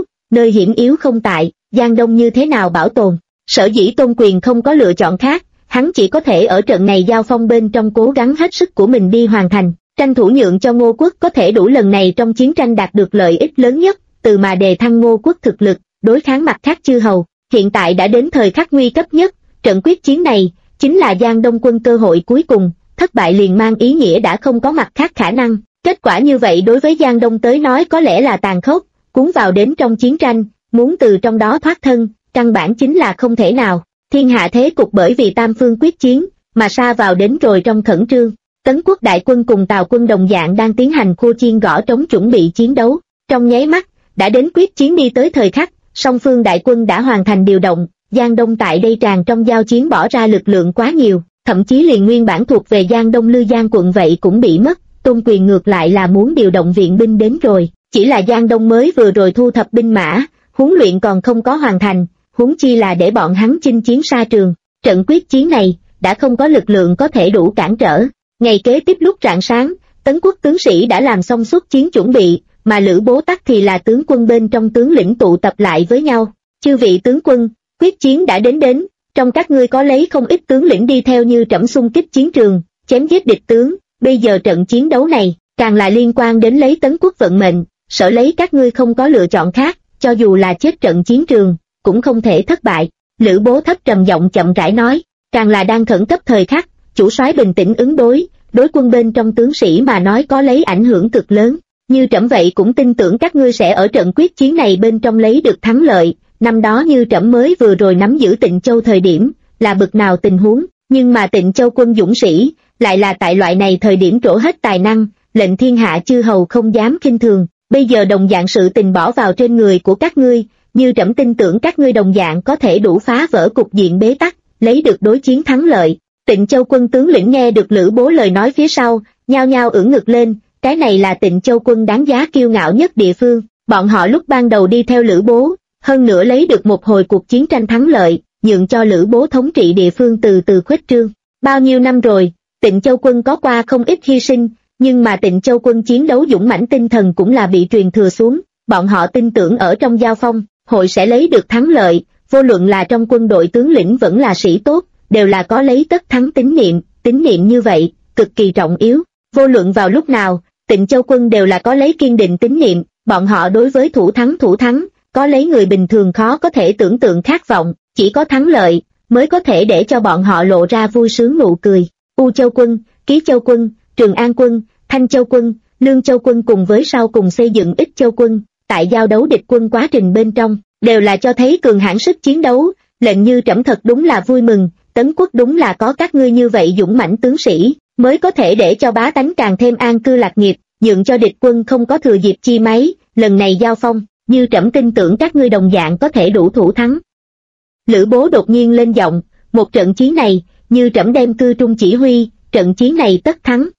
hiểm yếu không tại, Giang Đông như thế nào bảo tồn. Sở dĩ Tôn Quyền không có lựa chọn khác, hắn chỉ có thể ở trận này giao phong bên trong cố gắng hết sức của mình đi hoàn thành, tranh thủ nhượng cho Ngô Quốc có thể đủ lần này trong chiến tranh đạt được lợi ích lớn nhất, từ mà đề thăng Ngô Quốc thực lực, đối kháng mặt khác chư hầu. Hiện tại đã đến thời khắc nguy cấp nhất, trận quyết chiến này, chính là Giang Đông quân cơ hội cuối cùng, thất bại liền mang ý nghĩa đã không có mặt khác khả năng. Kết quả như vậy đối với Giang Đông tới nói có lẽ là tàn khốc, cuốn vào đến trong chiến tranh, muốn từ trong đó thoát thân, căn bản chính là không thể nào. Thiên hạ thế cục bởi vì tam phương quyết chiến, mà sa vào đến rồi trong khẩn trương. Tấn Quốc đại quân cùng Tào quân đồng dạng đang tiến hành khua chiên gõ trống chuẩn bị chiến đấu. Trong nháy mắt, đã đến quyết chiến đi tới thời khắc, song phương đại quân đã hoàn thành điều động. Giang Đông tại đây tràn trong giao chiến bỏ ra lực lượng quá nhiều, thậm chí liền nguyên bản thuộc về Giang Đông Lư Giang quận vậy cũng bị mất. Tôn Quyền ngược lại là muốn điều động viện binh đến rồi, chỉ là Giang Đông mới vừa rồi thu thập binh mã, huấn luyện còn không có hoàn thành, huống chi là để bọn hắn chinh chiến xa trường. Trận quyết chiến này đã không có lực lượng có thể đủ cản trở. Ngày kế tiếp lúc rạng sáng, Tấn Quốc tướng sĩ đã làm xong xuất chiến chuẩn bị, mà Lữ Bố Tắc thì là tướng quân bên trong tướng lĩnh tụ tập lại với nhau. Chư vị tướng quân, Quyết chiến đã đến, trong các ngươi có lấy không ít tướng lĩnh đi theo như trẫm xung kích chiến trường, chém giết địch tướng, bây giờ trận chiến đấu này, càng là liên quan đến lấy Tấn quốc vận mệnh, sợ lấy các ngươi không có lựa chọn khác, cho dù là chết trận chiến trường, cũng không thể thất bại. Lữ Bố thấp trầm giọng chậm rãi nói, càng là đang khẩn cấp thời khắc, chủ soái bình tĩnh ứng đối quân bên trong tướng sĩ mà nói có lấy ảnh hưởng cực lớn, như trẫm vậy cũng tin tưởng các ngươi sẽ ở trận quyết chiến này bên trong lấy được thắng lợi. Năm đó như trẫm mới vừa rồi nắm giữ Tịnh Châu thời điểm, là bực nào tình huống, nhưng mà Tịnh Châu quân dũng sĩ, lại là tại loại này thời điểm trổ hết tài năng, lệnh thiên hạ chư hầu không dám khinh thường. Bây giờ đồng dạng sự tình bỏ vào trên người của các ngươi, như trẫm tin tưởng các ngươi đồng dạng có thể đủ phá vỡ cục diện bế tắc, lấy được đối chiến thắng lợi. Tịnh Châu quân tướng lĩnh nghe được Lữ Bố lời nói phía sau, nhao nhao ưỡn ngực lên, cái này là Tịnh Châu quân đáng giá kiêu ngạo nhất địa phương, bọn họ lúc ban đầu đi theo Lữ Bố, hơn nữa lấy được một hồi cuộc chiến tranh thắng lợi, nhượng cho Lữ Bố thống trị địa phương từ từ khuếch trương. Bao nhiêu năm rồi, Tịnh Châu quân có qua không ít hy sinh, nhưng mà Tịnh Châu quân chiến đấu dũng mãnh tinh thần cũng là bị truyền thừa xuống, bọn họ tin tưởng ở trong giao phong, hội sẽ lấy được thắng lợi, vô luận là trong quân đội tướng lĩnh vẫn là sĩ tốt, đều là có lấy tất thắng tín niệm như vậy, cực kỳ trọng yếu. Vô luận vào lúc nào, Tịnh Châu quân đều là có lấy kiên định tín niệm, bọn họ đối với thủ thắng, có lấy người bình thường khó có thể tưởng tượng khát vọng, chỉ có thắng lợi, mới có thể để cho bọn họ lộ ra vui sướng nụ cười. U Châu quân, Ký Châu quân, Trường An quân, Thanh Châu quân, Lương Châu quân cùng với sau cùng xây dựng Ích Châu quân, tại giao đấu địch quân quá trình bên trong, đều là cho thấy cường hãn sức chiến đấu, lệnh như trẫm thật đúng là vui mừng, Tấn quốc đúng là có các ngươi như vậy dũng mãnh tướng sĩ, mới có thể để cho bá tánh càng thêm an cư lạc nghiệp, nhượng cho địch quân không có thừa dịp chi mấy, lần này giao phong, như trẫm tin tưởng các ngươi đồng dạng có thể đủ thủ thắng. Lữ Bố đột nhiên lên giọng, một trận chiến này, như trẫm đem cư trung chỉ huy, trận chiến này tất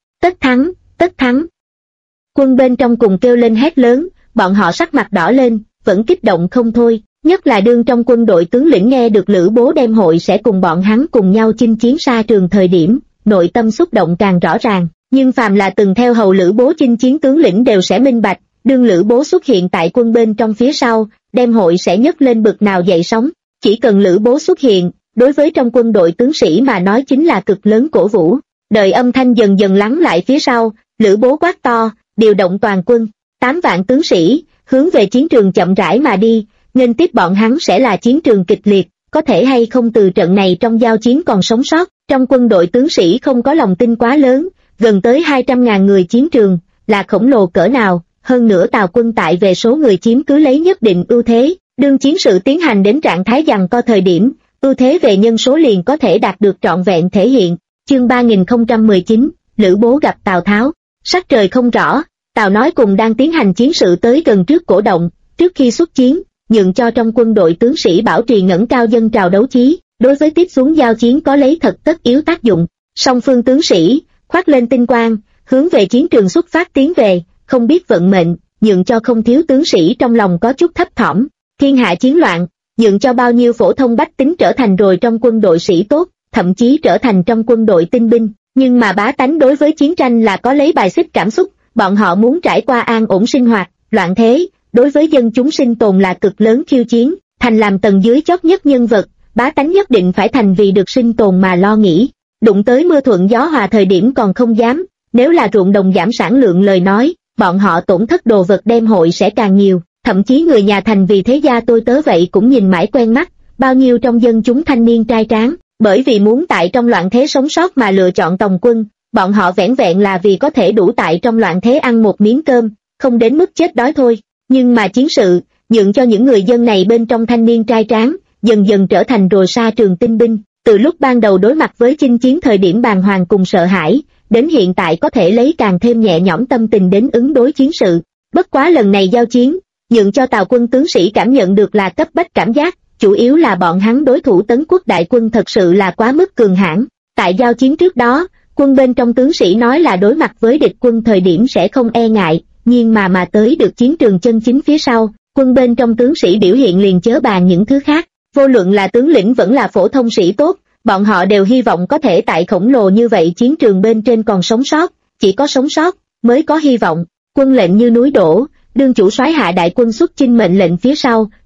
thắng. Quân bên trong cùng kêu lên hét lớn, bọn họ sắc mặt đỏ lên, vẫn kích động không thôi, nhất là đương trong quân đội tướng lĩnh nghe được Lữ Bố đem hội sẽ cùng bọn hắn cùng nhau chinh chiến xa trường thời điểm, nội tâm xúc động càng rõ ràng, nhưng phàm là từng theo hầu Lữ Bố chinh chiến tướng lĩnh đều sẽ minh bạch, đương Lữ Bố xuất hiện tại quân bên trong phía sau, đem hội sẽ nhấc lên bực nào dậy sóng, chỉ cần Lữ Bố xuất hiện, đối với trong quân đội tướng sĩ mà nói chính là cực lớn cổ vũ. Đợi âm thanh dần dần lắng lại phía sau, Lữ Bố quát to, điều động toàn quân, 8 vạn tướng sĩ, hướng về chiến trường chậm rãi mà đi, nên tiếp bọn hắn sẽ là chiến trường kịch liệt, có thể hay không từ trận này trong giao chiến còn sống sót. Trong quân đội tướng sĩ không có lòng tin quá lớn, gần tới 200.000 người chiến trường, là khổng lồ cỡ nào, hơn nữa Tào quân tại về số người chiếm cứ lấy nhất định ưu thế, đương chiến sự tiến hành đến trạng thái giằng co thời điểm, ưu thế về nhân số liền có thể đạt được trọn vẹn thể hiện. Chương 3019, Lữ Bố gặp Tào Tháo. Sắc trời không rõ, Tào nói cùng đang tiến hành chiến sự tới gần trước cổ động, trước khi xuất chiến, nhượng cho trong quân đội tướng sĩ bảo trì ngẩng cao dân trào đấu chí, đối với tiếp xuống giao chiến có lấy thật tất yếu tác dụng. Song phương tướng sĩ, khoác lên tinh quang, hướng về chiến trường xuất phát tiến về, không biết vận mệnh, nhượng cho không thiếu tướng sĩ trong lòng có chút thấp thỏm. Thiên hạ chiến loạn, nhượng cho bao nhiêu phổ thông bách tính trở thành rồi trong quân đội sĩ tốt, thậm chí trở thành trong quân đội tinh binh, nhưng mà bá tánh đối với chiến tranh là có lấy bài xích cảm xúc, bọn họ muốn trải qua an ổn sinh hoạt, loạn thế, đối với dân chúng sinh tồn là cực lớn khiêu chiến, thành làm tầng dưới chót nhất nhân vật, bá tánh nhất định phải thành vì được sinh tồn mà lo nghĩ, đụng tới mưa thuận gió hòa thời điểm còn không dám, nếu là ruộng đồng giảm sản lượng lời nói, bọn họ tổn thất đồ vật đem hội sẽ càng nhiều, thậm chí người nhà thành vì thế gia tôi tớ vậy cũng nhìn mãi quen mắt, bao nhiêu trong dân chúng thanh niên trai tráng, bởi vì muốn tại trong loạn thế sống sót mà lựa chọn tòng quân, bọn họ vẻn vẹn là vì có thể đủ tại trong loạn thế ăn một miếng cơm, không đến mức chết đói thôi, nhưng mà chiến sự, nhượng cho những người dân này bên trong thanh niên trai tráng, dần dần trở thành rồi sa trường tinh binh, từ lúc ban đầu đối mặt với chinh chiến thời điểm bàng hoàng cùng sợ hãi, đến hiện tại có thể lấy càng thêm nhẹ nhõm tâm tình đến ứng đối chiến sự. Bất quá lần này giao chiến, nhượng cho Tào quân tướng sĩ cảm nhận được là cấp bách cảm giác, chủ yếu là bọn hắn đối thủ Tấn quốc đại quân thật sự là quá mức cường hãn. Tại giao chiến trước đó, quân bên trong tướng sĩ nói là đối mặt với địch quân thời điểm sẽ không e ngại, nhưng mà tới được chiến trường chân chính phía sau, quân bên trong tướng sĩ biểu hiện liền chớ bàn những thứ khác. Vô luận là tướng lĩnh vẫn là phổ thông sĩ tốt, bọn họ đều hy vọng có thể tại khổng lồ như vậy chiến trường bên trên còn sống sót, chỉ có sống sót mới có hy vọng. Quân lệnh như núi đổ, đương chủ soái hạ đại quân xuất chinh mệnh lệnh phía sau,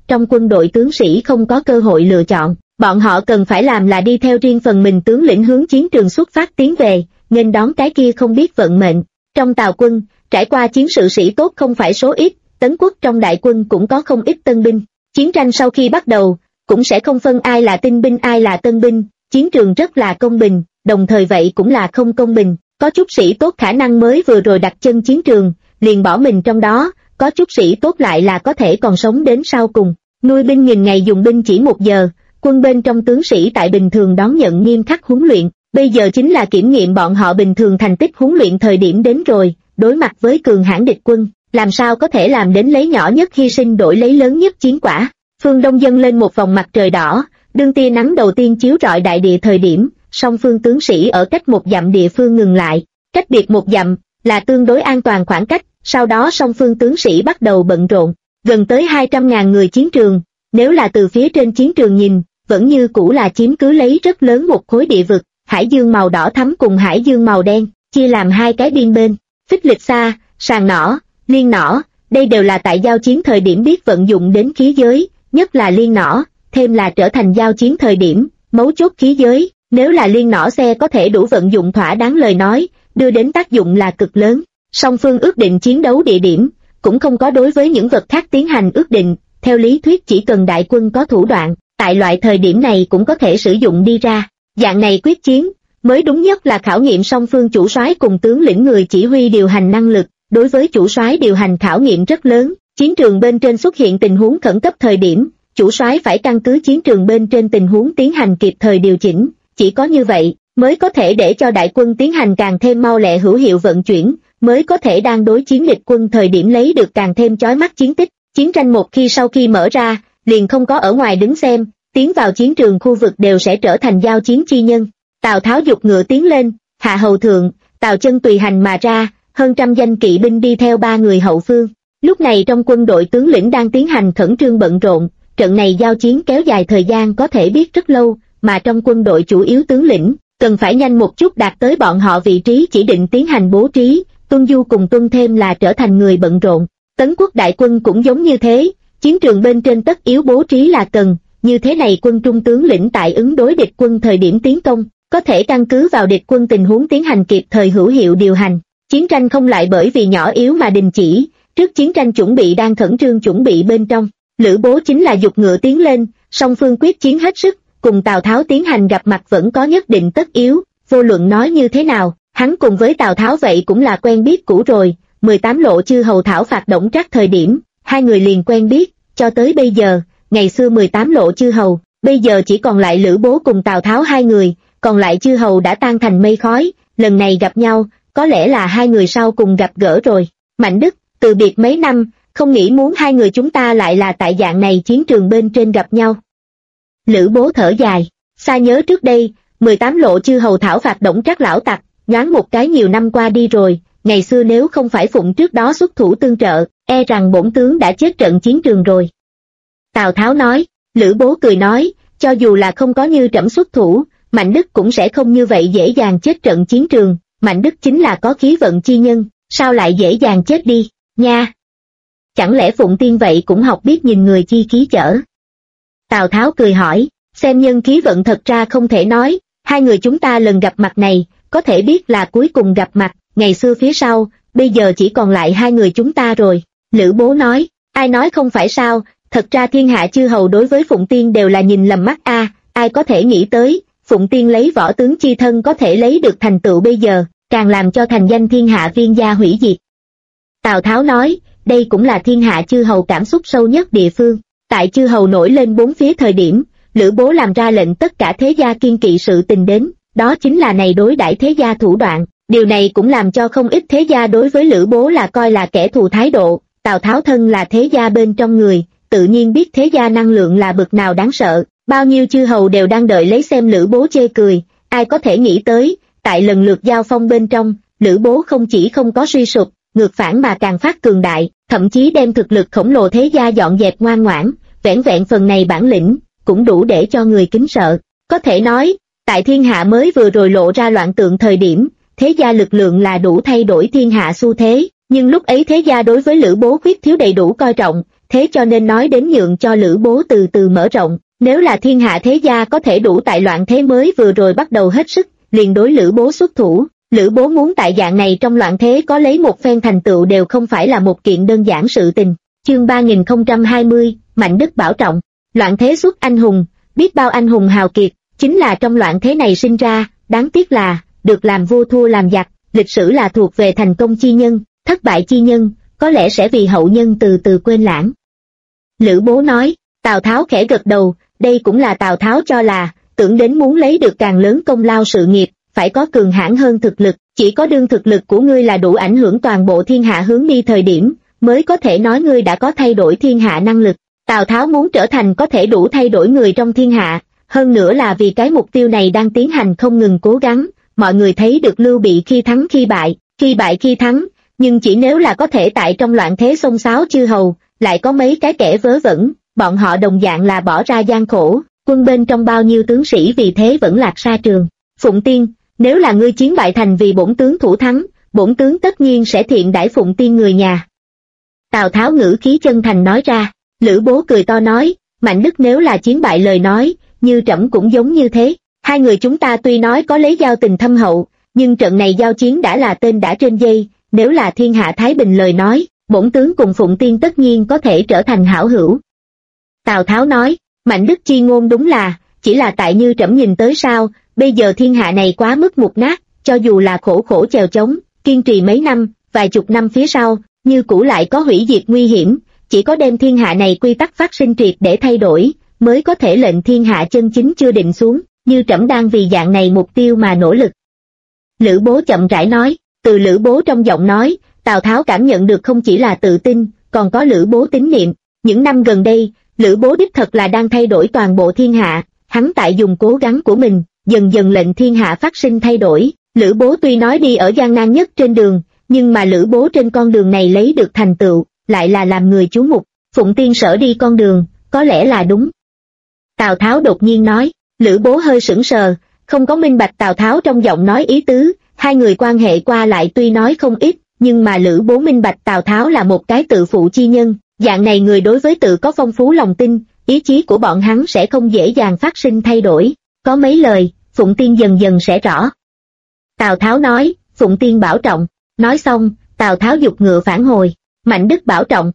trong quân đội tướng sĩ không có cơ hội lựa chọn, bọn họ cần phải làm là đi theo riêng phần mình tướng lĩnh hướng chiến trường xuất phát tiến về, nghênh đón cái kia không biết vận mệnh. Trong Tào quân, trải qua chiến sự sĩ tốt không phải số ít, Tấn quốc trong đại quân cũng có không ít tân binh. Chiến tranh sau khi bắt đầu, cũng sẽ không phân ai là tinh binh ai là tân binh, chiến trường rất là công bình, đồng thời vậy cũng là không công bình. Có chút sĩ tốt khả năng mới vừa rồi đặt chân chiến trường, liền bỏ mình trong đó, có chút sĩ tốt lại là có thể còn sống đến sau cùng. Nuôi binh nghìn ngày dùng binh chỉ 1 giờ, quân bên trong tướng sĩ tại bình thường đón nhận nghiêm khắc huấn luyện, bây giờ chính là kiểm nghiệm bọn họ bình thường thành tích huấn luyện thời điểm đến rồi, đối mặt với cường hãn địch quân, làm sao có thể làm đến lấy nhỏ nhất hy sinh đổi lấy lớn nhất chiến quả. Phương Đông dâng lên một vòng mặt trời đỏ, đương tia nắng đầu tiên chiếu rọi đại địa thời điểm, song phương tướng sĩ ở cách 1 dặm địa phương ngừng lại, cách biệt 1 dặm là tương đối an toàn khoảng cách, sau đó song phương tướng sĩ bắt đầu bận rộn, gần tới 200.000 người chiến trường, nếu là từ phía trên chiến trường nhìn, vẫn như cũ là chiếm cứ lấy rất lớn một khối địa vực, hải dương màu đỏ thắm cùng hải dương màu đen, chia làm 2 cái biên bên, phích lịch xa, sàng nỏ, liên nỏ, đây đều là tại giao chiến thời điểm biết vận dụng đến khí giới, nhất là liên nỏ, thêm là trở thành giao chiến thời điểm, mấu chốt khí giới, nếu là liên nỏ xe có thể đủ vận dụng thỏa đáng lời nói, đưa đến tác dụng là cực lớn. Song phương ước định chiến đấu địa điểm, cũng không có đối với những vật khác tiến hành ước định, theo lý thuyết chỉ cần đại quân có thủ đoạn, tại loại thời điểm này cũng có thể sử dụng đi ra. Dạng này quyết chiến, mới đúng nhất là khảo nghiệm song phương chủ soái cùng tướng lĩnh người chỉ huy điều hành năng lực, đối với chủ soái điều hành khảo nghiệm rất lớn, chiến trường bên trên xuất hiện tình huống khẩn cấp thời điểm, chủ soái phải căn cứ chiến trường bên trên tình huống tiến hành kịp thời điều chỉnh, chỉ có như vậy, mới có thể để cho đại quân tiến hành càng thêm mau lẹ hữu hiệu vận chuyển, mới có thể đang đối chiến địch quân thời điểm lấy được càng thêm chói mắt chiến tích. Chiến tranh một khi sau khi mở ra, liền không có ở ngoài đứng xem, tiến vào chiến trường khu vực đều sẽ trở thành giao chiến chi nhân. Tào Tháo giục ngựa tiến lên, hạ hầu thượng, Tào Chân tùy hành mà ra, hơn trăm danh kỵ binh đi theo 3 người hậu phương. Lúc này trong quân đội tướng lĩnh đang tiến hành khẩn trương bận rộn, trận này giao chiến kéo dài thời gian có thể biết rất lâu, mà trong quân đội chủ yếu tướng lĩnh, cần phải nhanh một chút đạt tới bọn họ vị trí chỉ định tiến hành bố trí, Tuân Du cùng Tuân Thêm là trở thành người bận rộn. Tấn quốc đại quân cũng giống như thế, chiến trường bên trên tất yếu bố trí là cần, như thế này quân trung tướng lĩnh tại ứng đối địch quân thời điểm tiến công, có thể căn cứ vào địch quân tình huống tiến hành kịp thời hữu hiệu điều hành. Chiến tranh không lại bởi vì nhỏ yếu mà đình chỉ, trước chiến tranh chuẩn bị đang khẩn trương chuẩn bị bên trong. Lữ Bố chính là giục ngựa tiến lên, song phương quyết chiến hết sức, cùng Tào Tháo tiến hành gặp mặt vẫn có nhất định tất yếu, vô luận nói như thế nào, hắn cùng với Tào Tháo vậy cũng là quen biết cũ rồi. 18 lộ chư hầu thảo phạt Đổng Trác thời điểm, 2 người liền quen biết, cho tới bây giờ, ngày xưa 18 lộ chư hầu, bây giờ chỉ còn lại Lữ Bố cùng Tào Tháo 2 người, còn lại chư hầu đã tan thành mây khói, lần này gặp nhau, có lẽ là 2 người sau cùng gặp gỡ rồi. Mạnh Đức, từ biệt mấy năm, không nghĩ muốn 2 người chúng ta lại là tại dạng này chiến trường bên trên gặp nhau. Lữ Bố thở dài, xa nhớ trước đây, 18 lộ chư hầu thảo phạt Đổng Trác lão tặc, nhoáng một cái nhiều năm qua đi rồi, ngày xưa nếu không phải Phụng trước đó xuất thủ tương trợ, e rằng bổn tướng đã chết trận chiến trường rồi. Tào Tháo nói, Lữ Bố cười nói, cho dù là không có như trẫm xuất thủ, Mạnh Đức cũng sẽ không như vậy dễ dàng chết trận chiến trường, Mạnh Đức chính là có khí vận chi nhân, sao lại dễ dàng chết đi, nha. Chẳng lẽ Phụng tiên vậy cũng học biết nhìn người chi khí chở? Tào Tháo cười hỏi, xem nhân khí vận thật ra không thể nói, 2 người chúng ta lần gặp mặt này, có thể biết là cuối cùng gặp mặt, ngày xưa phía sau, bây giờ chỉ còn lại 2 người chúng ta rồi. Lữ Bố nói, ai nói không phải sao, thật ra thiên hạ chư hầu đối với Phụng tiên đều là nhìn lầm mắt a, ai có thể nghĩ tới, Phụng tiên lấy võ tướng chi thân có thể lấy được thành tựu bây giờ, càng làm cho thành danh thiên hạ viên gia hủy diệt. Tào Tháo nói, đây cũng là thiên hạ chư hầu cảm xúc sâu nhất địa phương, tại chư hầu nổi lên 4 phía thời điểm, Lữ Bố làm ra lệnh tất cả thế gia kiên kỵ sự tình đến, đó chính là này đối đãi thế gia thủ đoạn, điều này cũng làm cho không ít thế gia đối với Lữ Bố là coi là kẻ thù thái độ. Tào Tháo thân là thế gia bên trong người, tự nhiên biết thế gia năng lượng là bực nào đáng sợ, bao nhiêu chư hầu đều đang đợi lấy xem Lữ Bố chê cười, ai có thể nghĩ tới, tại lần lượt giao phong bên trong, Lữ Bố không chỉ không có suy sụp, ngược phản mà càng phát cường đại, thậm chí đem thực lực khổng lồ thế gia dọn dẹp ngoan ngoãn, vẻn vẹn phần này bản lĩnh, cũng đủ để cho người kính sợ. Có thể nói, tại thiên hạ mới vừa rồi lộ ra loạn tượng thời điểm, thế gia lực lượng là đủ thay đổi thiên hạ xu thế, nhưng lúc ấy thế gia đối với Lữ Bố khuyết thiếu đầy đủ coi trọng, thế cho nên nói đến nhượng cho Lữ Bố từ từ mở rộng. Nếu là thiên hạ thế gia có thể đủ tại loạn thế mới vừa rồi bắt đầu hết sức, liền đối Lữ Bố xuất thủ. Lữ Bố muốn tại dạng này trong loạn thế có lấy một phen thành tựu đều không phải là một kiện đơn giản sự tình. Chương 3020, Mạnh Đức bảo trọng. Loạn thế xuất anh hùng, biết bao anh hùng hào kiệt, chính là trong loạn thế này sinh ra, đáng tiếc là, được làm vua thua làm giặc, lịch sử là thuộc về thành công chi nhân, thất bại chi nhân, có lẽ sẽ vì hậu nhân từ từ quên lãng. Lữ Bố nói, Tào Tháo khẽ gật đầu, đây cũng là Tào Tháo cho là, tưởng đến muốn lấy được càng lớn công lao sự nghiệp, phải có cường hãn hơn thực lực, chỉ có đương thực lực của ngươi là đủ ảnh hưởng toàn bộ thiên hạ hướng đi thời điểm, mới có thể nói ngươi đã có thay đổi thiên hạ năng lực. Tào Tháo muốn trở thành có thể đủ thay đổi người trong thiên hạ, hơn nữa là vì cái mục tiêu này đang tiến hành không ngừng cố gắng, mọi người thấy được Lưu Bị khi thắng khi bại khi thắng, nhưng chỉ nếu là có thể tại trong loạn thế xông xáo chư hầu, lại có mấy cái kẻ vớ vẩn, bọn họ đồng dạng là bỏ ra gian khổ, quân bên trong bao nhiêu tướng sĩ vì thế vẫn lạc xa trường. Phụng Tiên, nếu là ngươi chiến bại thành vì bổn tướng thủ thắng, bổn tướng tất nhiên sẽ thiện đãi Phụng Tiên người nhà. Tào Tháo ngữ khí chân thành nói ra. Lữ Bố cười to nói, Mạnh Đức nếu là chiến bại lời nói, như trẫm cũng giống như thế. Hai người chúng ta tuy nói có lấy giao tình thâm hậu, nhưng trận này giao chiến đã là tên đã trên dây, nếu là thiên hạ thái bình lời nói, bổn tướng cùng Phụng Tiên tất nhiên có thể trở thành hảo hữu. Tào Tháo nói, Mạnh Đức chi ngôn đúng là, chỉ là tại như trẫm nhìn tới sao, bây giờ thiên hạ này quá mức mục nát, cho dù là khổ chèo chống, kiên trì mấy năm, vài chục năm phía sau, như cũ lại có hủy diệt nguy hiểm, chỉ có đem thiên hạ này quy tắc phát sinh triệt để thay đổi, mới có thể lệnh thiên hạ chân chính chưa định xuống, như trẫm đang vì dạng này mục tiêu mà nỗ lực. Lữ Bố chậm rãi nói, từ Lữ Bố trong giọng nói, Tào Tháo cảm nhận được không chỉ là tự tin, còn có Lữ Bố tín niệm. Những năm gần đây, Lữ Bố đích thật là đang thay đổi toàn bộ thiên hạ, hắn tại dùng cố gắng của mình, dần dần lệnh thiên hạ phát sinh thay đổi. Lữ Bố tuy nói đi ở gian nan nhất trên đường, nhưng mà Lữ Bố trên con đường này lấy được thành tựu, lại là làm người chú mục. Phụng Tiên sở đi con đường, có lẽ là đúng. Tào Tháo đột nhiên nói. Lữ Bố hơi sững sờ, không có minh bạch Tào Tháo trong giọng nói ý tứ. Hai người quan hệ qua lại tuy nói không ít, nhưng mà Lữ Bố minh bạch Tào Tháo là một cái tự phụ chi nhân, dạng này người đối với tự có phong phú lòng tin, ý chí của bọn hắn sẽ không dễ dàng phát sinh thay đổi. Có mấy lời, Phụng Tiên dần dần sẽ rõ. Tào Tháo nói, Phụng Tiên bảo trọng. Nói xong, Tào Tháo giục ngựa phản hồi. Mạnh Đức bảo trọng.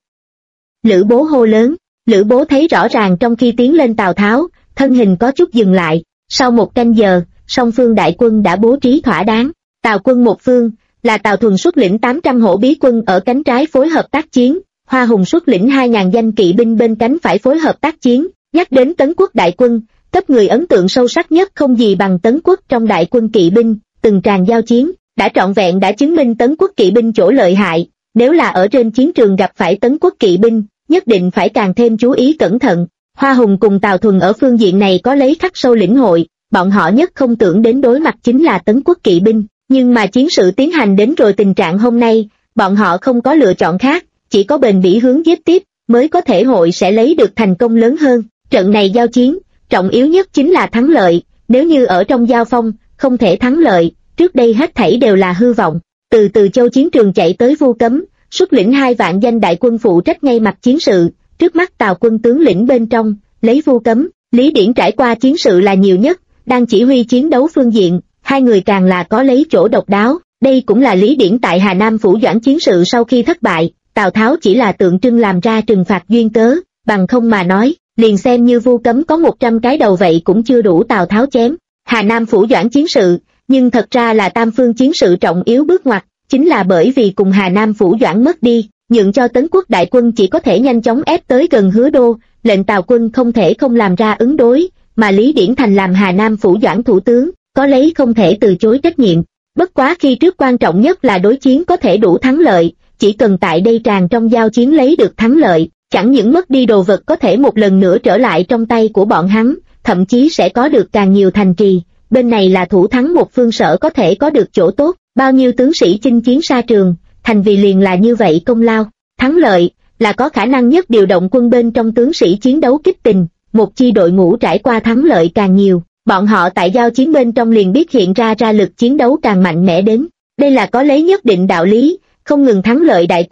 Lữ Bố hô lớn. Lữ Bố thấy rõ ràng trong khi tiến lên Tào Tháo, thân hình có chút dừng lại. Sau một canh giờ, song phương đại quân đã bố trí thỏa đáng. Tào quân một phương, là Tào Thuần xuất lĩnh 800 hổ bí quân ở cánh trái phối hợp tác chiến, Hoa Hùng xuất lĩnh 2.000 danh kỵ binh bên cánh phải phối hợp tác chiến. Nhắc đến Tấn Quốc đại quân, cấp người ấn tượng sâu sắc nhất không gì bằng Tấn Quốc trong đại quân kỵ binh, từng tràng giao chiến, đã trọn vẹn đã chứng minh Tấn Quốc kỵ binh chỗ lợi hại. Nếu là ở trên chiến trường gặp phải Tấn Quốc kỵ binh, nhất định phải càng thêm chú ý cẩn thận. Hoa Hùng cùng Tào Thuần ở phương diện này có lấy khắc sâu lĩnh hội, bọn họ nhất không tưởng đến đối mặt chính là Tấn Quốc kỵ binh, nhưng mà chiến sự tiến hành đến rồi tình trạng hôm nay, bọn họ không có lựa chọn khác, chỉ có bền bỉ hướng giết tiếp, mới có thể hội sẽ lấy được thành công lớn hơn. Trận này giao chiến, trọng yếu nhất chính là thắng lợi, nếu như ở trong giao phong, không thể thắng lợi, trước đây hết thảy đều là hư vọng. Từ Từ Châu chiến trường chạy tới Vu Cấm, xuất lĩnh 2 vạn danh đại quân phụ trách ngay mặt chiến sự, trước mắt Tào quân tướng lĩnh bên trong, lấy Vu Cấm, Lý Điển trải qua chiến sự là nhiều nhất, đang chỉ huy chiến đấu phương diện, hai người càng là có lấy chỗ độc đáo. Đây cũng là Lý Điển tại Hà Nam phủ doãn chiến sự sau khi thất bại, Tào Tháo chỉ là tượng trưng làm ra trừng phạt duyên cớ, bằng không mà nói, liền xem như Vu Cấm có 100 cái đầu vậy cũng chưa đủ Tào Tháo chém. Hà Nam phủ doãn chiến sự, nhưng thật ra là tam phương chiến sự trọng yếu bước ngoặt, chính là bởi vì cùng Hà Nam phủ doãn mất đi, nhượng cho Tấn Quốc đại quân chỉ có thể nhanh chóng ép tới gần Hứa Đô, lệnh Tào quân không thể không làm ra ứng đối, mà Lý Điển thành làm Hà Nam phủ doãn thủ tướng, có lấy không thể từ chối trách nhiệm. Bất quá khi trước quan trọng nhất là đối chiến có thể đủ thắng lợi, chỉ cần tại đây tràn trong giao chiến lấy được thắng lợi, chẳng những mất đi đồ vật có thể một lần nữa trở lại trong tay của bọn hắn, thậm chí sẽ có được càng nhiều thành trì. Bên này là thủ thắng một phương sở có thể có được chỗ tốt, bao nhiêu tướng sĩ chinh chiến xa trường, thành vì liền là như vậy công lao. Thắng lợi là có khả năng nhất điều động quân bên trong tướng sĩ chiến đấu kích tình, một chi đội ngũ trải qua thắng lợi càng nhiều, bọn họ tại giao chiến bên trong liền biết hiện ra lực chiến đấu càng mạnh mẽ đến. Đây là có lấy nhất định đạo lý, không ngừng thắng lợi đại quân,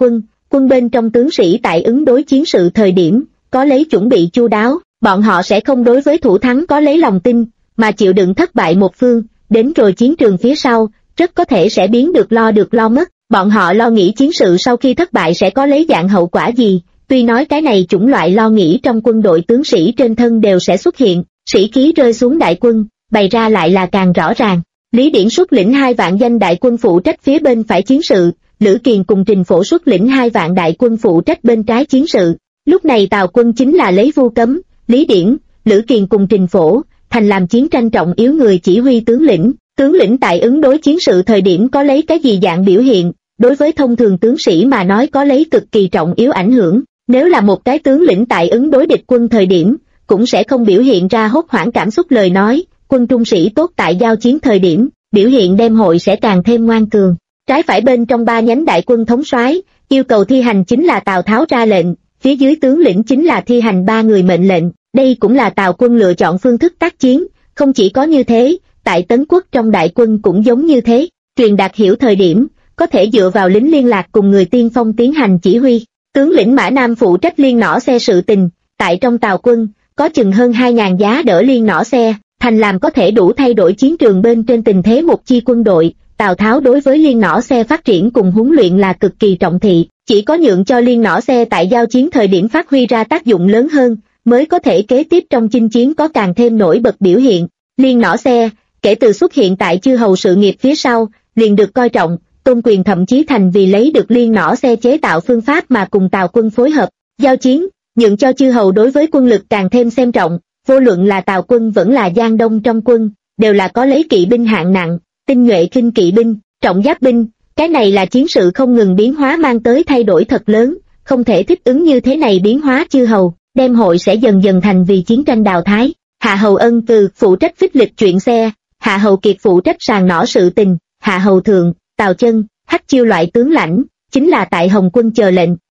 quân bên trong tướng sĩ tại ứng đối chiến sự thời điểm, có lấy chuẩn bị chu đáo, bọn họ sẽ không đối với thủ thắng có lấy lòng tin, mà chịu đựng thất bại một phương, đến rồi chiến trường phía sau, rất có thể sẽ biến được lo mất, bọn họ lo nghĩ chiến sự sau khi thất bại sẽ có lấy dạng hậu quả gì, tuy nói cái này chủng loại lo nghĩ trong quân đội tướng sĩ trên thân đều sẽ xuất hiện, sĩ khí rơi xuống đại quân, bày ra lại là càng rõ ràng. Lý Điển xuất lĩnh 2 vạn danh đại quân phụ trách phía bên phải chiến sự, Lữ Kiền cùng Trình Phổ xuất lĩnh 2 vạn đại quân phụ trách bên trái chiến sự. Lúc này Tào quân chính là lấy Vu Cấm, Lý Điển, Lữ Kiền cùng Trình Phổ, thành làm chiến tranh trọng yếu người chỉ huy tướng lĩnh. Tướng lĩnh tại ứng đối chiến sự thời điểm có lấy cái gì dạng biểu hiện, đối với thông thường tướng sĩ mà nói có lấy cực kỳ trọng yếu ảnh hưởng. Nếu là một cái tướng lĩnh tại ứng đối địch quân thời điểm, cũng sẽ không biểu hiện ra hốt hoảng cảm xúc lời nói, quân trung sĩ tốt tại giao chiến thời điểm, biểu hiện đem hội sẽ càng thêm ngoan cường. Trái phải bên trong 3 nhánh đại quân thống soái, yêu cầu thi hành chính là Tào Tháo ra lệnh, phía dưới tướng lĩnh chính là thi hành 3 người mệnh lệnh. Đây cũng là Tào quân lựa chọn phương thức tác chiến, không chỉ có như thế, tại Tấn Quốc trong đại quân cũng giống như thế, truyền đạt hiểu thời điểm, có thể dựa vào lính liên lạc cùng người tiên phong tiến hành chỉ huy. Tướng lĩnh Mã Nam phụ trách liên nỏ xe sự tình, tại trong Tào quân, có chừng hơn 2.000 giá đỡ liên nỏ xe, thành làm có thể đủ thay đổi chiến trường bên trên tình thế một chi quân đội. Tào Tháo đối với liên nỏ xe phát triển cùng huấn luyện là cực kỳ trọng thị, chỉ có nhượng cho liên nỏ xe tại giao chiến thời điểm phát huy ra tác dụng lớn hơn, mới có thể kế tiếp trong chinh chiến có càng thêm nổi bật biểu hiện. Liên nỏ xe, kể từ xuất hiện tại chư hầu sự nghiệp phía sau, liền được coi trọng, Tôn Quyền thậm chí thành vì lấy được liên nỏ xe chế tạo phương pháp mà cùng Tào quân phối hợp, giao chiến, nhượng cho chư hầu đối với quân lực càng thêm xem trọng, vô luận là Tào quân vẫn là Giang Đông trong quân, đều là có lấy kỵ binh hạng nặng, tinh nhuệ khinh kỵ binh, trọng giáp binh, cái này là chiến sự không ngừng biến hóa mang tới thay đổi thật lớn, không thể thích ứng như thế này biến hóa chư hầu, đem hội sẽ dần dần thành vì chiến tranh đào thái. Hạ hầu Ân Từ phụ trách phích lịch chuyện xe, Hạ hầu Kiệt phụ trách sàng nỏ sự tình, Hạ hầu Thượng, Tào Chân, Hách Chiêu loại tướng lãnh, chính là tại Hồng quân chờ lệnh,